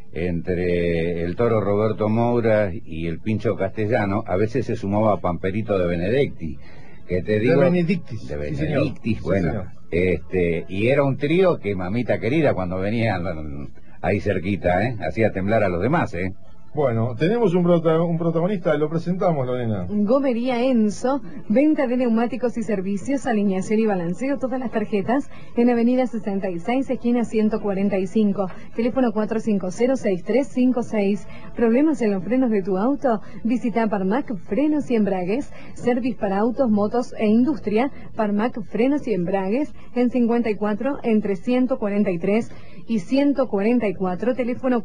entre el toro Roberto Mouras y el Pincho Castellano, a veces se sumaba Pamperito de Benedicti, que te digo, de Benedictis, de sí, Benedictis, señor. bueno, Sí, señor. Y era un trío que mamita querida cuando venían ahí cerquita, hacía temblar a los demás, Bueno, tenemos un protagonista, lo presentamos, Lorena. Gomería Enzo, venta de neumáticos y servicios, alineación y balanceo, todas las tarjetas, en Avenida 66, esquina 145, teléfono 450-6356. ¿Problemas en los frenos de tu auto? Visita Parmac Frenos y Embragues, service para autos, motos e industria. Parmac Frenos y Embragues, en 54, entre 143 y 144, teléfono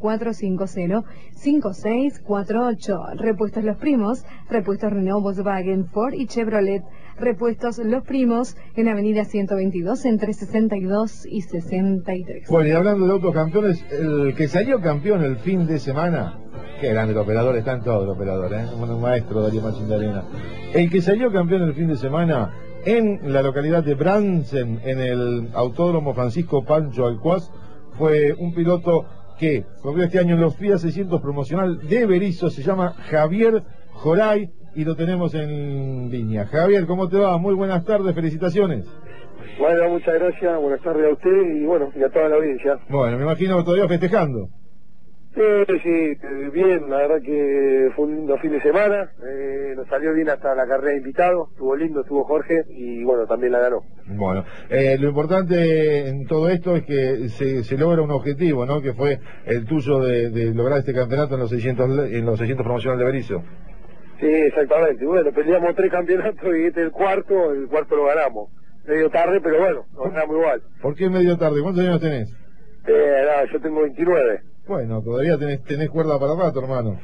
450-5648. Repuestos Los Primos, repuestos Renault, Volkswagen, Ford y Chevrolet. Repuestos Los Primos en Avenida 122 entre 62 y 63. Bueno, y hablando de autos campeones, el que salió campeón el fin de semana, qué grande el operador, están todos los operadores, un maestro Darío Machín de Arena. El que salió campeón el fin de semana en la localidad de Bransen, en el Autódromo Francisco Pancho Alcuaz, fue un piloto que corrió este año en los FIA 600 promocional de Berisso, se llama Javier Joray y lo tenemos en línea. Javier, ¿cómo te va? Muy buenas tardes, felicitaciones. Bueno, muchas gracias, buenas tardes a usted y bueno, y a toda la audiencia. Bueno, me imagino que todavía festejando. Sí, bien, la verdad que fue un lindo fin de semana, nos salió bien hasta la carrera de invitado, estuvo lindo, estuvo Jorge y bueno, también la ganó. Bueno, lo importante en todo esto es que se logra un objetivo, ¿no? Que fue el tuyo de lograr este campeonato en los 600 promocionales de Berisso. Sí, exactamente, bueno, peleamos 3 campeonatos y este es el cuarto lo ganamos. Medio tarde, pero bueno, nos ganamos igual. ¿Por qué medio tarde? ¿Cuántos años tenés? Yo tengo 29. Bueno, todavía tenés cuerda para rato, hermano.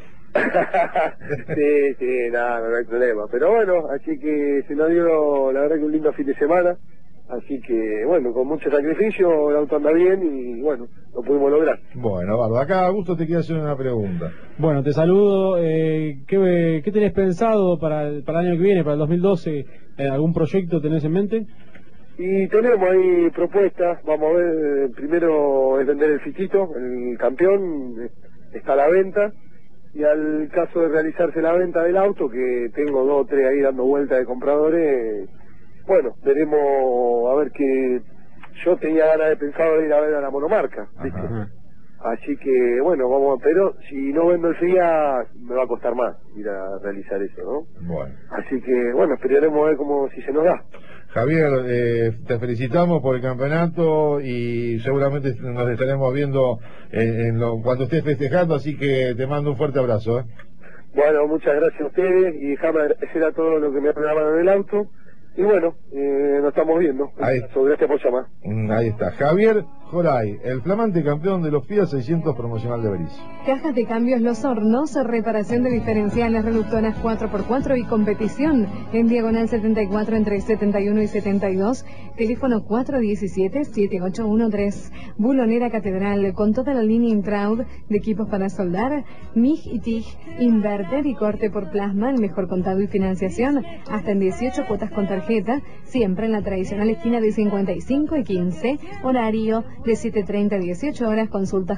Sí, no hay problema. Pero bueno, así que se nos dio, la verdad que un lindo fin de semana. Así que, bueno, con mucho sacrificio, el auto anda bien y, bueno, lo pudimos lograr. Bueno, Bardo, acá Augusto te quiere hacer una pregunta. Bueno, te saludo. ¿Qué tenés pensado para el año que viene, para el 2012? ¿Algún proyecto tenés en mente? Y tenemos ahí propuestas, vamos a ver, primero es vender el fitito, el campeón, está a la venta, y al caso de realizarse la venta del auto, que tengo 2 o 3 ahí dando vueltas de compradores, bueno, veremos, a ver que yo tenía ganas de pensar de ir a ver a la monomarca, ¿viste? Así que, bueno, vamos, pero si no vendo el FIA, me va a costar más ir a realizar eso, ¿no? Bueno. Así que, bueno, esperaremos a ver cómo si se nos da. Javier, te felicitamos por el campeonato y seguramente nos estaremos viendo cuando estés festejando, así que te mando un fuerte abrazo. Bueno, muchas gracias a ustedes y déjame agradecer a todos los que me programaron en el auto. Y bueno, nos estamos viendo. Gracias por llamar. Ahí está, Javier Joray, el flamante campeón de los FIA 600 promocional de Berisso. Cajas de cambios Los Hornos, reparación de diferenciales, reductoras 4x4 y competición en diagonal 74 entre 71 y 72, teléfono 417-7813, Bulonera Catedral, con toda la línea Intraud de equipos para soldar, MIG y TIG, inverter y corte por plasma, el mejor contado y financiación, hasta en 18 cuotas con tarjeta, siempre en la tradicional esquina de 55 y 15, horario de 7:30 a 18 horas. Consultas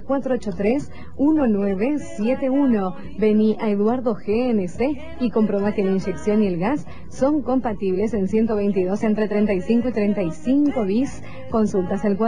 483-1971. Vení a Eduardo GNC y comprobá que la inyección y el gas son compatibles en 122 entre 35 y 35 bis. Consultas al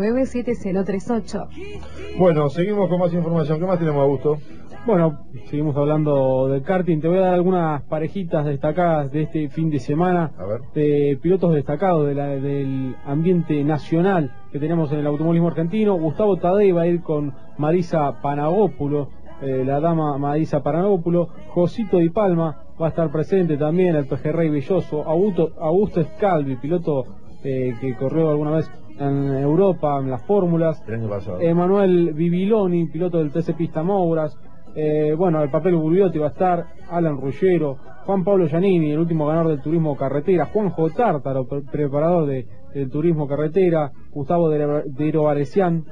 489-7038. Bueno, seguimos con más información. ¿Qué más tenemos, Augusto? Bueno, seguimos hablando del karting. Te voy a dar algunas parejitas destacadas de este fin de semana, de pilotos destacados del ambiente nacional que tenemos en el automovilismo argentino. Gustavo Tadei va a ir con Marisa Panagopoulos, la dama Marisa Panagopoulos. Josito Di Palma va a estar presente también, el pejerrey Belloso. Augusto Scalvi, piloto que corrió alguna vez en Europa en las fórmulas. El año pasado. Emanuel Bibiloni, piloto del TC Pista Mouras. Bueno, el papel Gugliotti va a estar, Alan Ruggiero, Juan Pablo Giannini, el último ganador del turismo carretera, Juanjo Tártaro, preparador del turismo carretera, Gustavo de Varesian,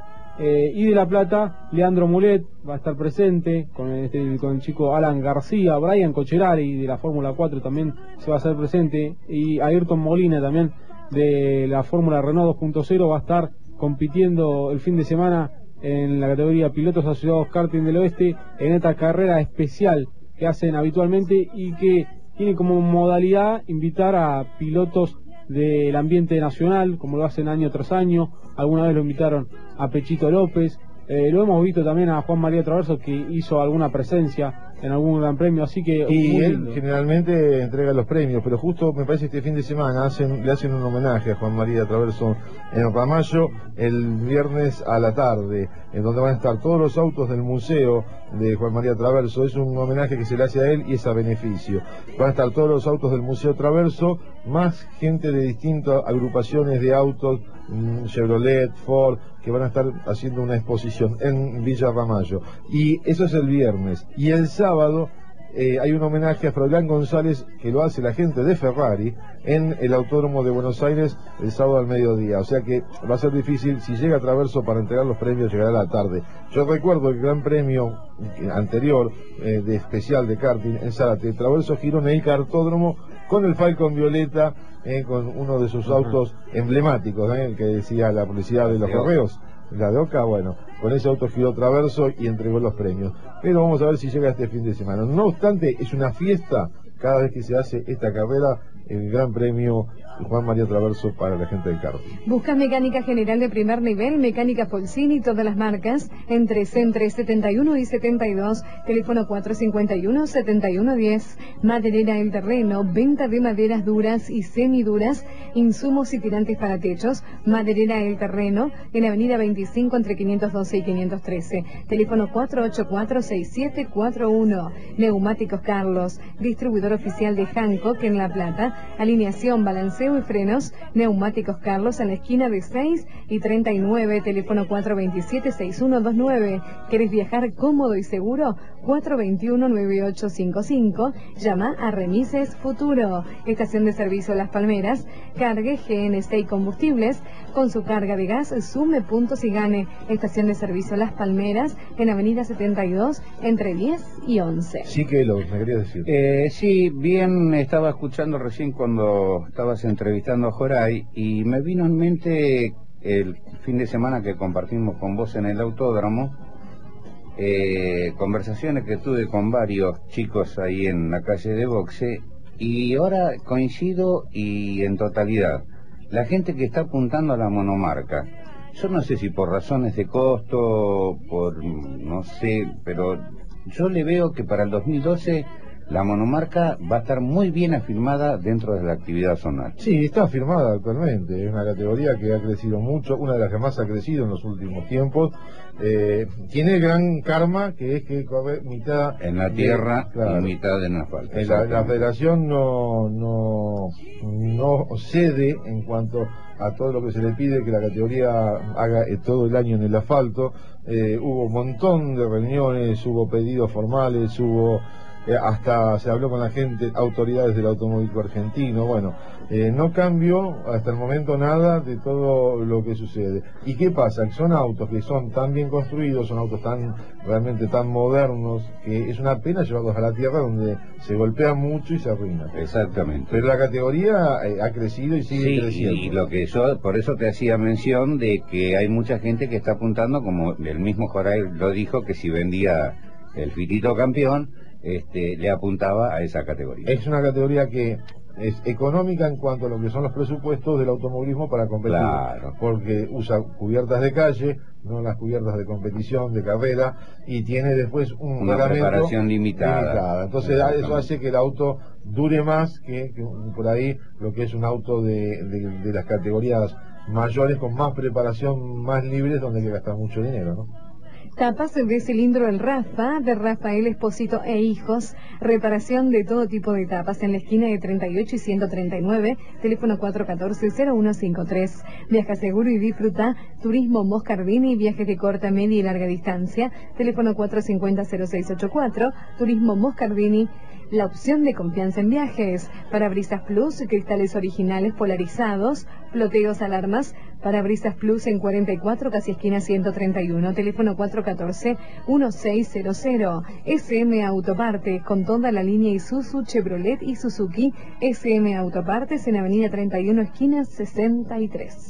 y de La Plata, Leandro Mulet va a estar presente, con el chico Alan García, Brian Cocherari de la Fórmula 4 también se va a hacer presente, y Ayrton Molina también de la Fórmula Renault 2.0 va a estar compitiendo el fin de semana en la categoría Pilotos Asociados Karting del Oeste, en esta carrera especial que hacen habitualmente y que tiene como modalidad invitar a pilotos del ambiente nacional, como lo hacen año tras año. Alguna vez lo invitaron a Pechito López, lo hemos visto también a Juan María Traverso, que hizo alguna presencia en algún gran premio, así que... Y él generalmente entrega los premios, pero justo me parece este fin de semana le hacen un homenaje a Juan María Traverso en Ramallo el viernes a la tarde, en donde van a estar todos los autos del museo de Juan María Traverso. Es un homenaje que se le hace a él y es a beneficio. Van a estar todos los autos del Museo Traverso, más gente de distintas agrupaciones de autos, Chevrolet, Ford, que van a estar haciendo una exposición en Villa Ramallo. Y eso es el viernes. Y el sábado hay un homenaje a Froilán González que lo hace la gente de Ferrari en el Autódromo de Buenos Aires el sábado al mediodía. O sea que va a ser difícil. Si llega Traverso para entregar los premios, llegará a la tarde. Yo recuerdo el gran premio anterior de especial de karting en Zárate. Traverso giró en el kartódromo con el Falcon Violeta, con uno de sus autos emblemáticos, el que decía la publicidad de los correos, la de Oca. Bueno, con ese auto giró Traverso y entregó los premios. Pero vamos a ver si llega este fin de semana. No obstante, es una fiesta cada vez que se hace esta carrera, el Gran Premio Juan María Traverso para la gente del karting. Busca mecánica general de primer nivel, mecánica Polsini, todas las marcas, entre 71 y 72, teléfono 451-7110, Maderera El Terreno, venta de maderas duras y semiduras, insumos y tirantes para techos, Maderera El Terreno, en avenida 25 entre 512 y 513, teléfono 484-6741, Neumáticos Carlos, distribuidor oficial de Hancock en La Plata, alineación, balanceo y frenos, Neumáticos Carlos en la esquina de 6 y 39, teléfono 427-6129. ¿Querés viajar cómodo y seguro? 421-9855. Llama a Remises Futuro. Estación de servicio Las Palmeras. Cargue GNC y combustibles. Con su carga de gas, sume puntos y gane. Estación de servicio Las Palmeras en avenida 72 entre 10 y 11. Sí, que lo me quería decir. Sí, bien, estaba escuchando recién cuando estabas entrevistando a Joray y me vino en mente el fin de semana que compartimos con vos en el autódromo, conversaciones que tuve con varios chicos ahí en la calle de boxe, y ahora coincido y en totalidad. La gente que está apuntando a la monomarca, yo no sé si por razones de costo, no sé, pero yo le veo que para el 2012 la monomarca va a estar muy bien afirmada dentro de la actividad zonal. Sí, está afirmada actualmente, es una categoría que ha crecido mucho, una de las que más ha crecido en los últimos tiempos. Tiene el gran karma, que es que corre mitad en la tierra y mitad en la asfalto. La federación no cede en cuanto a todo lo que se le pide que la categoría haga todo el año en el asfalto. Hubo un montón de reuniones, hubo pedidos formales, hubo hasta se habló con la gente, autoridades del automovilismo argentino, bueno, no cambió hasta el momento nada de todo lo que sucede. ¿Y qué pasa? Que son autos que son tan bien construidos, son autos realmente tan modernos, que es una pena llevarlos a la tierra donde se golpean mucho y se arruinan. Exactamente. Pero la categoría ha crecido y sigue creciendo. Y lo que yo, por eso te hacía mención de que hay mucha gente que está apuntando, como el mismo Jorge lo dijo, que si vendía el Fitito campeón, le apuntaba a esa categoría. Es una categoría que es económica en cuanto a lo que son los presupuestos del automovilismo para competir, claro, porque usa cubiertas de calle, no las cubiertas de competición, de carrera, y tiene después una preparación limitada. Entonces eso hace que el auto dure más que por ahí lo que es un auto de las categorías mayores con más preparación, más libres, donde hay que gastar mucho dinero, ¿no? Tapas de cilindro El Rafa, de Rafael Esposito e Hijos. Reparación de todo tipo de tapas en la esquina de 38 y 139. Teléfono 414-0153. Viaja seguro y disfruta. Turismo Moscardini, viajes de corta, media y larga distancia. Teléfono 450-0684. Turismo Moscardini. La opción de confianza en viajes. Parabrisas Plus, cristales originales polarizados, floteos, alarmas. Parabrisas Plus en 44, casi esquina 131. Teléfono 414-1600. SM Autopartes, con toda la línea Isuzu, Chevrolet y Suzuki. SM Autopartes en avenida 31, esquina 63.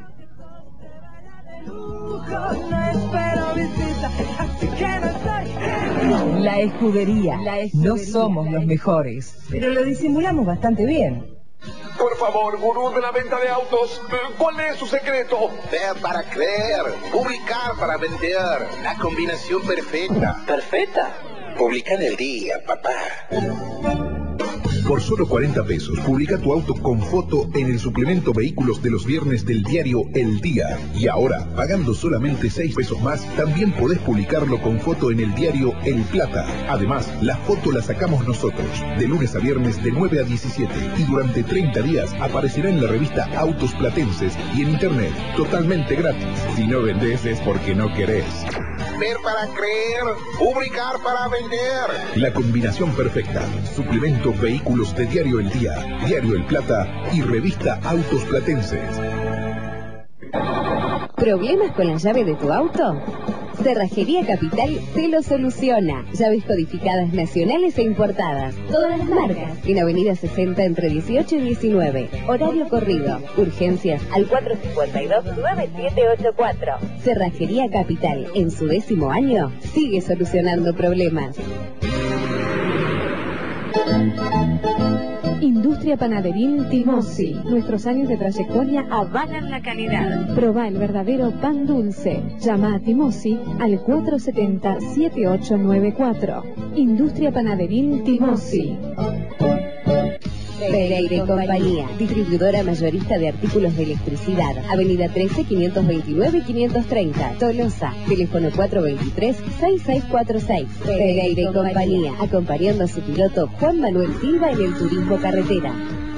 La escudería. No somos los mejores, pero lo disimulamos bastante bien. Por favor, gurú de la venta de autos, ¿cuál es su secreto? Ver para creer, publicar para vender, la combinación perfecta. ¿Perfecta? Publica en el día, papá. Por solo 40 pesos, publica tu auto con foto en el suplemento Vehículos de los viernes del diario El Día. Y ahora, pagando solamente 6 pesos más, también podés publicarlo con foto en el diario El Plata. Además, la foto la sacamos nosotros, de lunes a viernes de 9 a 17. Y durante 30 días aparecerá en la revista Autos Platenses y en internet, totalmente gratis. Si no vendés es porque no querés. Ver para creer, publicar para vender. La combinación perfecta. Suplemento Vehículos de Diario El Día, Diario El Plata y revista Autos Platenses. ¿Problemas con la llave de tu auto? Cerrajería Capital te lo soluciona. Llaves codificadas nacionales e importadas. Todas las marcas. En Avenida 60 entre 18 y 19. Horario corrido. Urgencias al 452-9784. Cerrajería Capital, en su 10º año, sigue solucionando problemas. Industria Panaderil Timossi. Nuestros años de trayectoria avalan la calidad. Proba el verdadero pan dulce. Llama a Timossi al 470-7894. Industria Panaderil Timossi. Pereira y Compañía, distribuidora mayorista de artículos de electricidad. Avenida 13, 529 y 530. Tolosa. Teléfono 423-6646. Pereira y Compañía, acompañando a su piloto Juan Manuel Silva en el turismo carretera.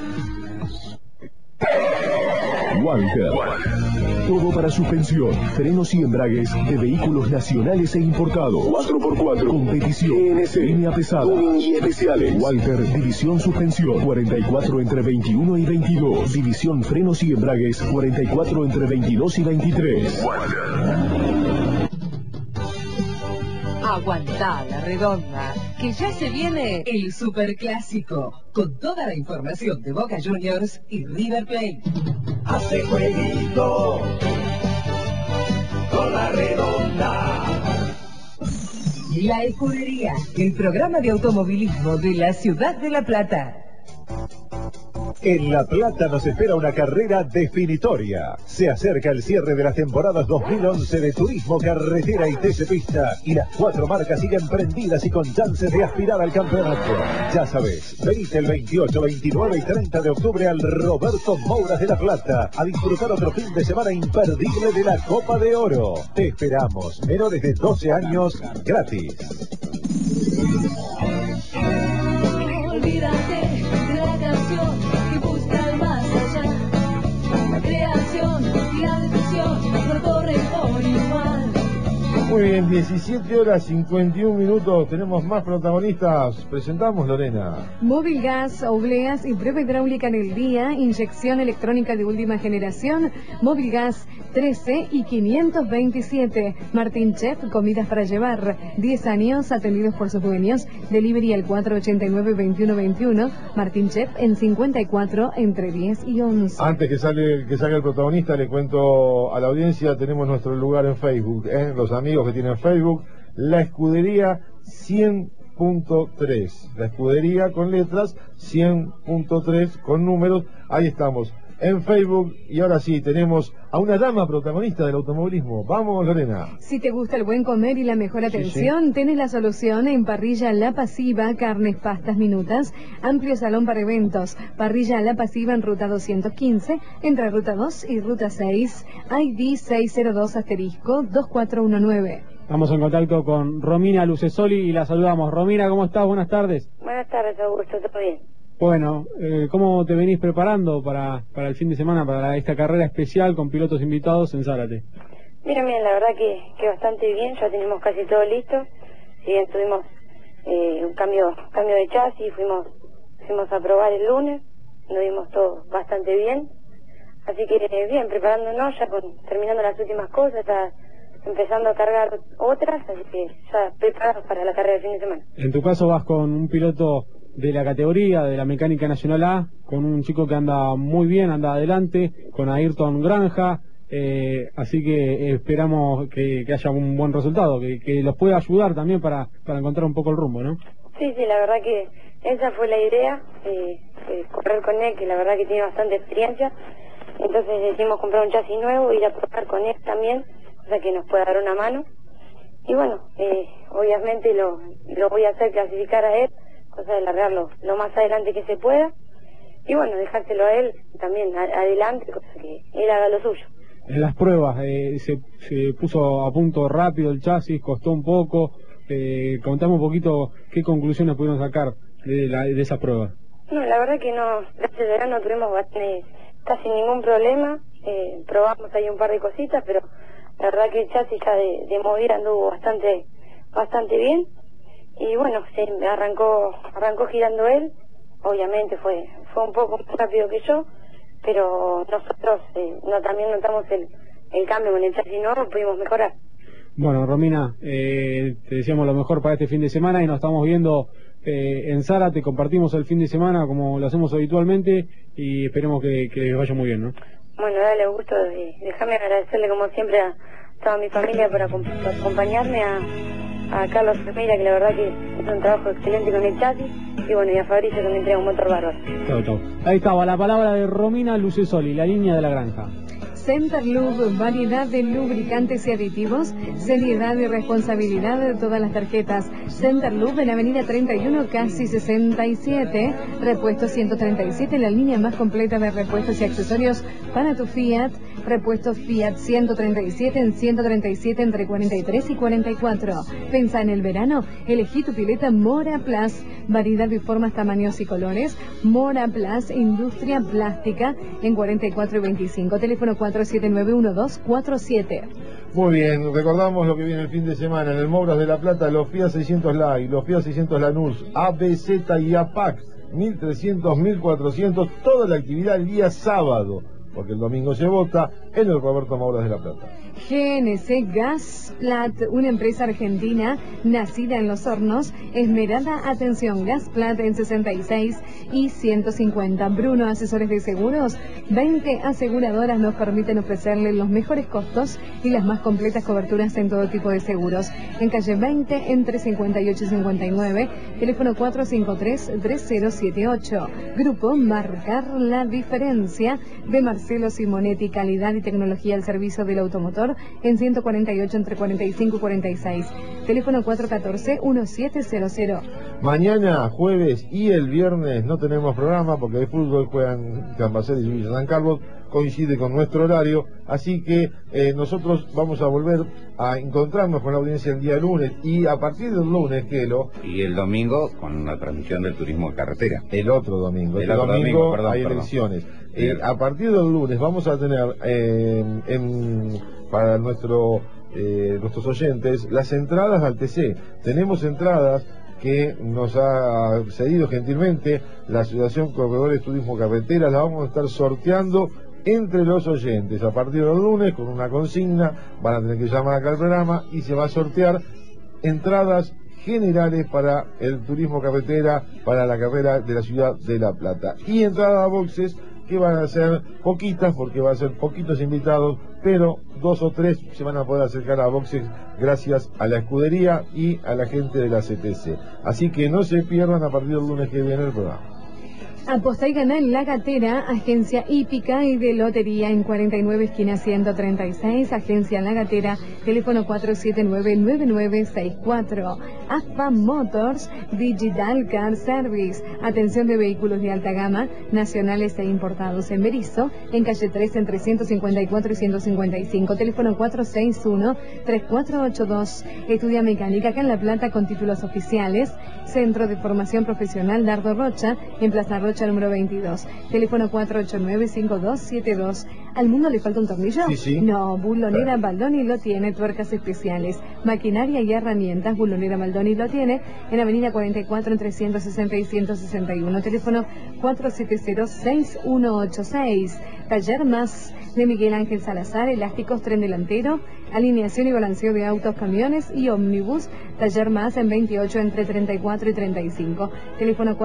Walter. Todo para suspensión, frenos y embragues de vehículos nacionales e importados. 4x4, competición, línea pesada, tuning y especiales. Walter, división suspensión, 44 entre 21 y 22. División frenos y embragues, 44 entre 22 y 23. Walter. Aguantá la redonda, que ya se viene el Superclásico, con toda la información de Boca Juniors y River Plate. Hace jueguito con la redonda. La Escudería, el programa de automovilismo de la ciudad de La Plata. En La Plata nos espera una carrera definitoria. Se acerca el cierre de las temporadas 2011 de Turismo Carretera y TC Pista, y las 4 marcas siguen prendidas y con chances de aspirar al campeonato. Ya sabes, venite el 28, 29 y 30 de octubre al Roberto Mouras de La Plata a disfrutar otro fin de semana imperdible de la Copa de Oro. Te esperamos, menores de 12 años, gratis. Olvídate de la canción y busca el más allá. La creación y la decisión no corren por igual. Muy bien, 17 horas 51 minutos, tenemos más protagonistas. Presentamos, Lorena. Móvil Gas, obleas y prueba hidráulica en el día, inyección electrónica de última generación, Móvil Gas 13 y 527. Martín Chef, comidas para llevar, 10 años, atendidos por sus dueños, delivery al 489-2121, Martín Chef en 54, entre 10 y 11. Antes que salga el protagonista, le cuento a la audiencia, tenemos nuestro lugar en Facebook, los amigos que tienen Facebook, La Escudería 100.3, La Escudería con letras, 100.3 con números, ahí estamos en Facebook. Y ahora sí, tenemos a una dama protagonista del automovilismo. Vamos, Lorena. Si te gusta el buen comer y la mejor atención, tenés la solución en Parrilla La Pasiva, carnes, pastas, minutas, amplio salón para eventos. Parrilla La Pasiva en ruta 215, entre ruta 2 y ruta 6, ID 602-2419. Estamos en contacto con Romina Lucesoli y la saludamos. Romina, ¿cómo estás? Buenas tardes. Buenas tardes, Augusto, ¿todo bien? Bueno, ¿cómo te venís preparando para el fin de semana, para esta carrera especial con pilotos invitados en Zárate? Mira, la verdad que bastante bien, ya tenemos casi todo listo. Si bien tuvimos un cambio de chasis, fuimos a probar el lunes, lo vimos todo bastante bien. Así que bien, preparándonos, ya terminando las últimas cosas, está empezando a cargar otras, así que ya preparados para la carrera del fin de semana. En tu caso vas con un piloto de la categoría de la Mecánica Nacional A, con un chico que anda muy bien, anda adelante, con Ayrton Granja, así que esperamos que haya un buen resultado, que los pueda ayudar también para encontrar un poco el rumbo, ¿no? Sí, la verdad que esa fue la idea, correr con él, que la verdad que tiene bastante experiencia. Entonces decidimos comprar un chasis nuevo, ir a probar con él también, o sea que nos pueda dar una mano. Y bueno, obviamente lo voy a hacer clasificar a él, cosa de largarlo lo más adelante que se pueda. Y bueno, dejárselo a él también adelante, cosa que él haga lo suyo. En las pruebas, se puso a punto rápido el chasis, costó un poco. Contame un poquito qué conclusiones pudieron sacar de esas pruebas. No, la verdad que no, gracias a Dios no tuvimos casi ningún problema. Probamos ahí un par de cositas, pero la verdad que el chasis ya de movida anduvo bastante bien. Y bueno, arrancó girando él. Obviamente fue un poco más rápido que yo, pero nosotros también notamos el cambio con el chasis nuevo, pudimos mejorar. Bueno, Romina, te deseamos lo mejor para este fin de semana y nos estamos viendo en Zárate. Compartimos el fin de semana como lo hacemos habitualmente y esperemos que les vaya muy bien, ¿no? Bueno, dale, gusto. Déjame agradecerle como siempre a toda mi familia por acompañarme, a Carlos Ferreira, que la verdad que hizo un trabajo excelente con el chasis, y bueno, y a Fabricio que me entrega un motor bárbaro. Chau. Ahí estaba la palabra de Romina Lucesoli, la línea de la granja. Centerlube, variedad de lubricantes y aditivos, seriedad y responsabilidad de todas las tarjetas. Centerlube en Avenida 31, casi 67, repuesto 137, la línea más completa de repuestos y accesorios para tu Fiat. Repuestos Fiat 137 en 137 entre 43 y 44. Pensá en el verano, elegí tu pileta Mora Plus, variedad de formas, tamaños y colores. Mora Plus, industria plástica en 44 y 25, teléfono 479-1247. Muy bien, recordamos lo que viene el fin de semana en el Mouras de La Plata, los Fiat 600 Live, los Fiat 600 Lanús, ABZ y APAC, 1300, 1400, toda la actividad el día sábado, porque el domingo se vota en el Roberto Mouras de La Plata. GNC Gasplat, una empresa argentina nacida en Los Hornos. Esmerada atención, Gasplat en 66 y 150. Bruno, asesores de seguros. 20 aseguradoras nos permiten ofrecerle los mejores costos y las más completas coberturas en todo tipo de seguros. En calle 20, entre 58 y 59, teléfono 453-3078. Grupo Marcar la Diferencia, de Marcelo Simonetti, calidad y tecnología al servicio del automotor, en 148 entre 45 y 46. Teléfono 414-1700. Mañana, jueves y el viernes no tenemos programa porque de fútbol juegan Cambaceres y Villa San Carlos, coincide con nuestro horario, así que nosotros vamos a volver a encontrarnos con la audiencia el día lunes y a partir del lunes, Kelo. Y el domingo con la transmisión del turismo de carretera. El otro domingo. El otro domingo hay elecciones. A partir del lunes vamos a tener para nuestro nuestros oyentes las entradas al TC. Tenemos entradas que nos ha cedido gentilmente la Asociación Corredores Turismo Carretera. Las vamos a estar sorteando entre los oyentes a partir del lunes con una consigna. Van a tener que llamar acá al programa y se va a sortear entradas generales para el turismo carretera, para la carrera de la ciudad de La Plata, y entradas a boxes que van a ser poquitas porque van a ser poquitos invitados, pero 2 o 3 se van a poder acercar a boxes gracias a la escudería y a la gente de la CTC. Así que no se pierdan a partir del lunes que viene el programa. Apostá y ganá en La Gatera, agencia hípica y de lotería en 49 esquina 136, agencia La Gatera, teléfono 479-9964. AFA Motors, Digital Car Service, atención de vehículos de alta gama, nacionales e importados en Berisso, en calle 3 entre 154 y 155, teléfono 461-3482. Estudia mecánica acá en La Plata con títulos oficiales, Centro de Formación Profesional Dardo Rocha, en Plaza Rocha número 22, teléfono 489-5272. ¿Al mundo le falta un tornillo? Sí, sí. No, Bulonera Baldoni lo tiene, tuercas especiales, maquinaria y herramientas. Bulonera Baldoni lo tiene en avenida 44 entre 160 y 161, teléfono 470-6186. Taller Más de Miguel Ángel Salazar, elásticos, tren delantero, alineación y balanceo de autos, camiones y ómnibus. Taller Más en 28 entre 34 y 35, teléfono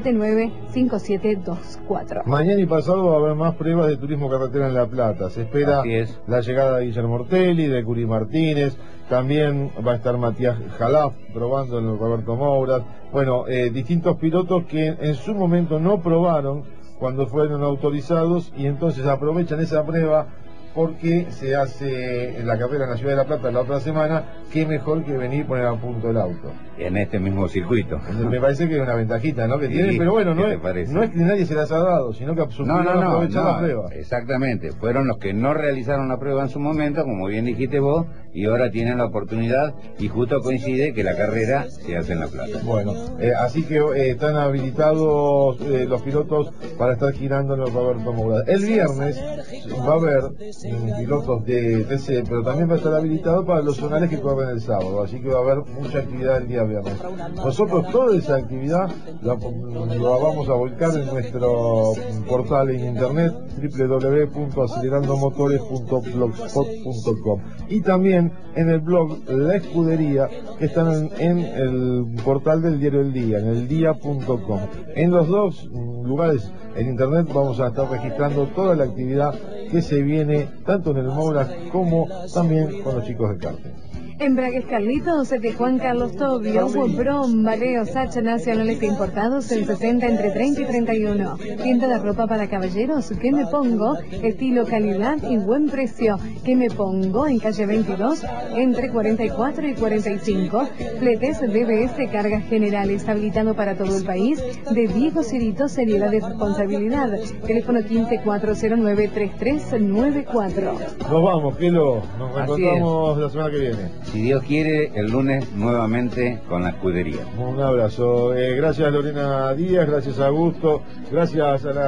479-5724. Mañana y pasado va a haber más pruebas de turismo carretera en La Plata. Se espera la llegada de Guillermo Ortelli, de Curi Martínez, también va a estar Matías Jalaf probando en el Roberto Mouras. Bueno, distintos pilotos que en su momento no probaron cuando fueron autorizados y entonces aprovechan esa prueba porque se hace en la carrera en la ciudad de La Plata la otra semana. Qué mejor que venir y poner a punto el auto en este mismo circuito. Me parece que es una ventajita, ¿no? Que sí, tiene, pero bueno, no es que nadie se las ha dado, sino que absolutamente aprovechar la prueba. Exactamente, fueron los que no realizaron la prueba en su momento, como bien dijiste vos, y ahora tienen la oportunidad, y justo coincide que la carrera se hace en La Plata. Bueno, así que están habilitados los pilotos para estar girando en el Roberto Mouras. El viernes va a haber pilotos de TC, pero también va a estar habilitado para los zonales que corren el sábado, así que va a haber mucha actividad el día viernes. Nosotros toda esa actividad la vamos a volcar en nuestro portal en internet www.acelerandomotores.blogspot.com y también en el blog La Escudería, que están en el portal del diario El Día, en eldia.com. En los dos lugares en internet vamos a estar registrando toda la actividad que se viene tanto en el Mouras como también con los chicos de karting. Embragues Carlitos, de Juan Carlos Tobio, Brom, Baleo, Sacha, nacionales e importados, en 60 entre 30 y 31. Tienda de ropa para caballeros, ¿qué me pongo? Estilo, calidad y buen precio. ¿Qué me pongo? En calle 22, entre 44 y 45. Fletes DBS, cargas generales, habilitado para todo el país. De Diego Cirito, seriedad y responsabilidad. Teléfono 15-409-3394. Nos vamos, Kelo. Nos reencontramos la semana que viene. Si Dios quiere, el lunes nuevamente con la escudería. Un abrazo. Gracias Lorena Díaz, gracias a Augusto, gracias a la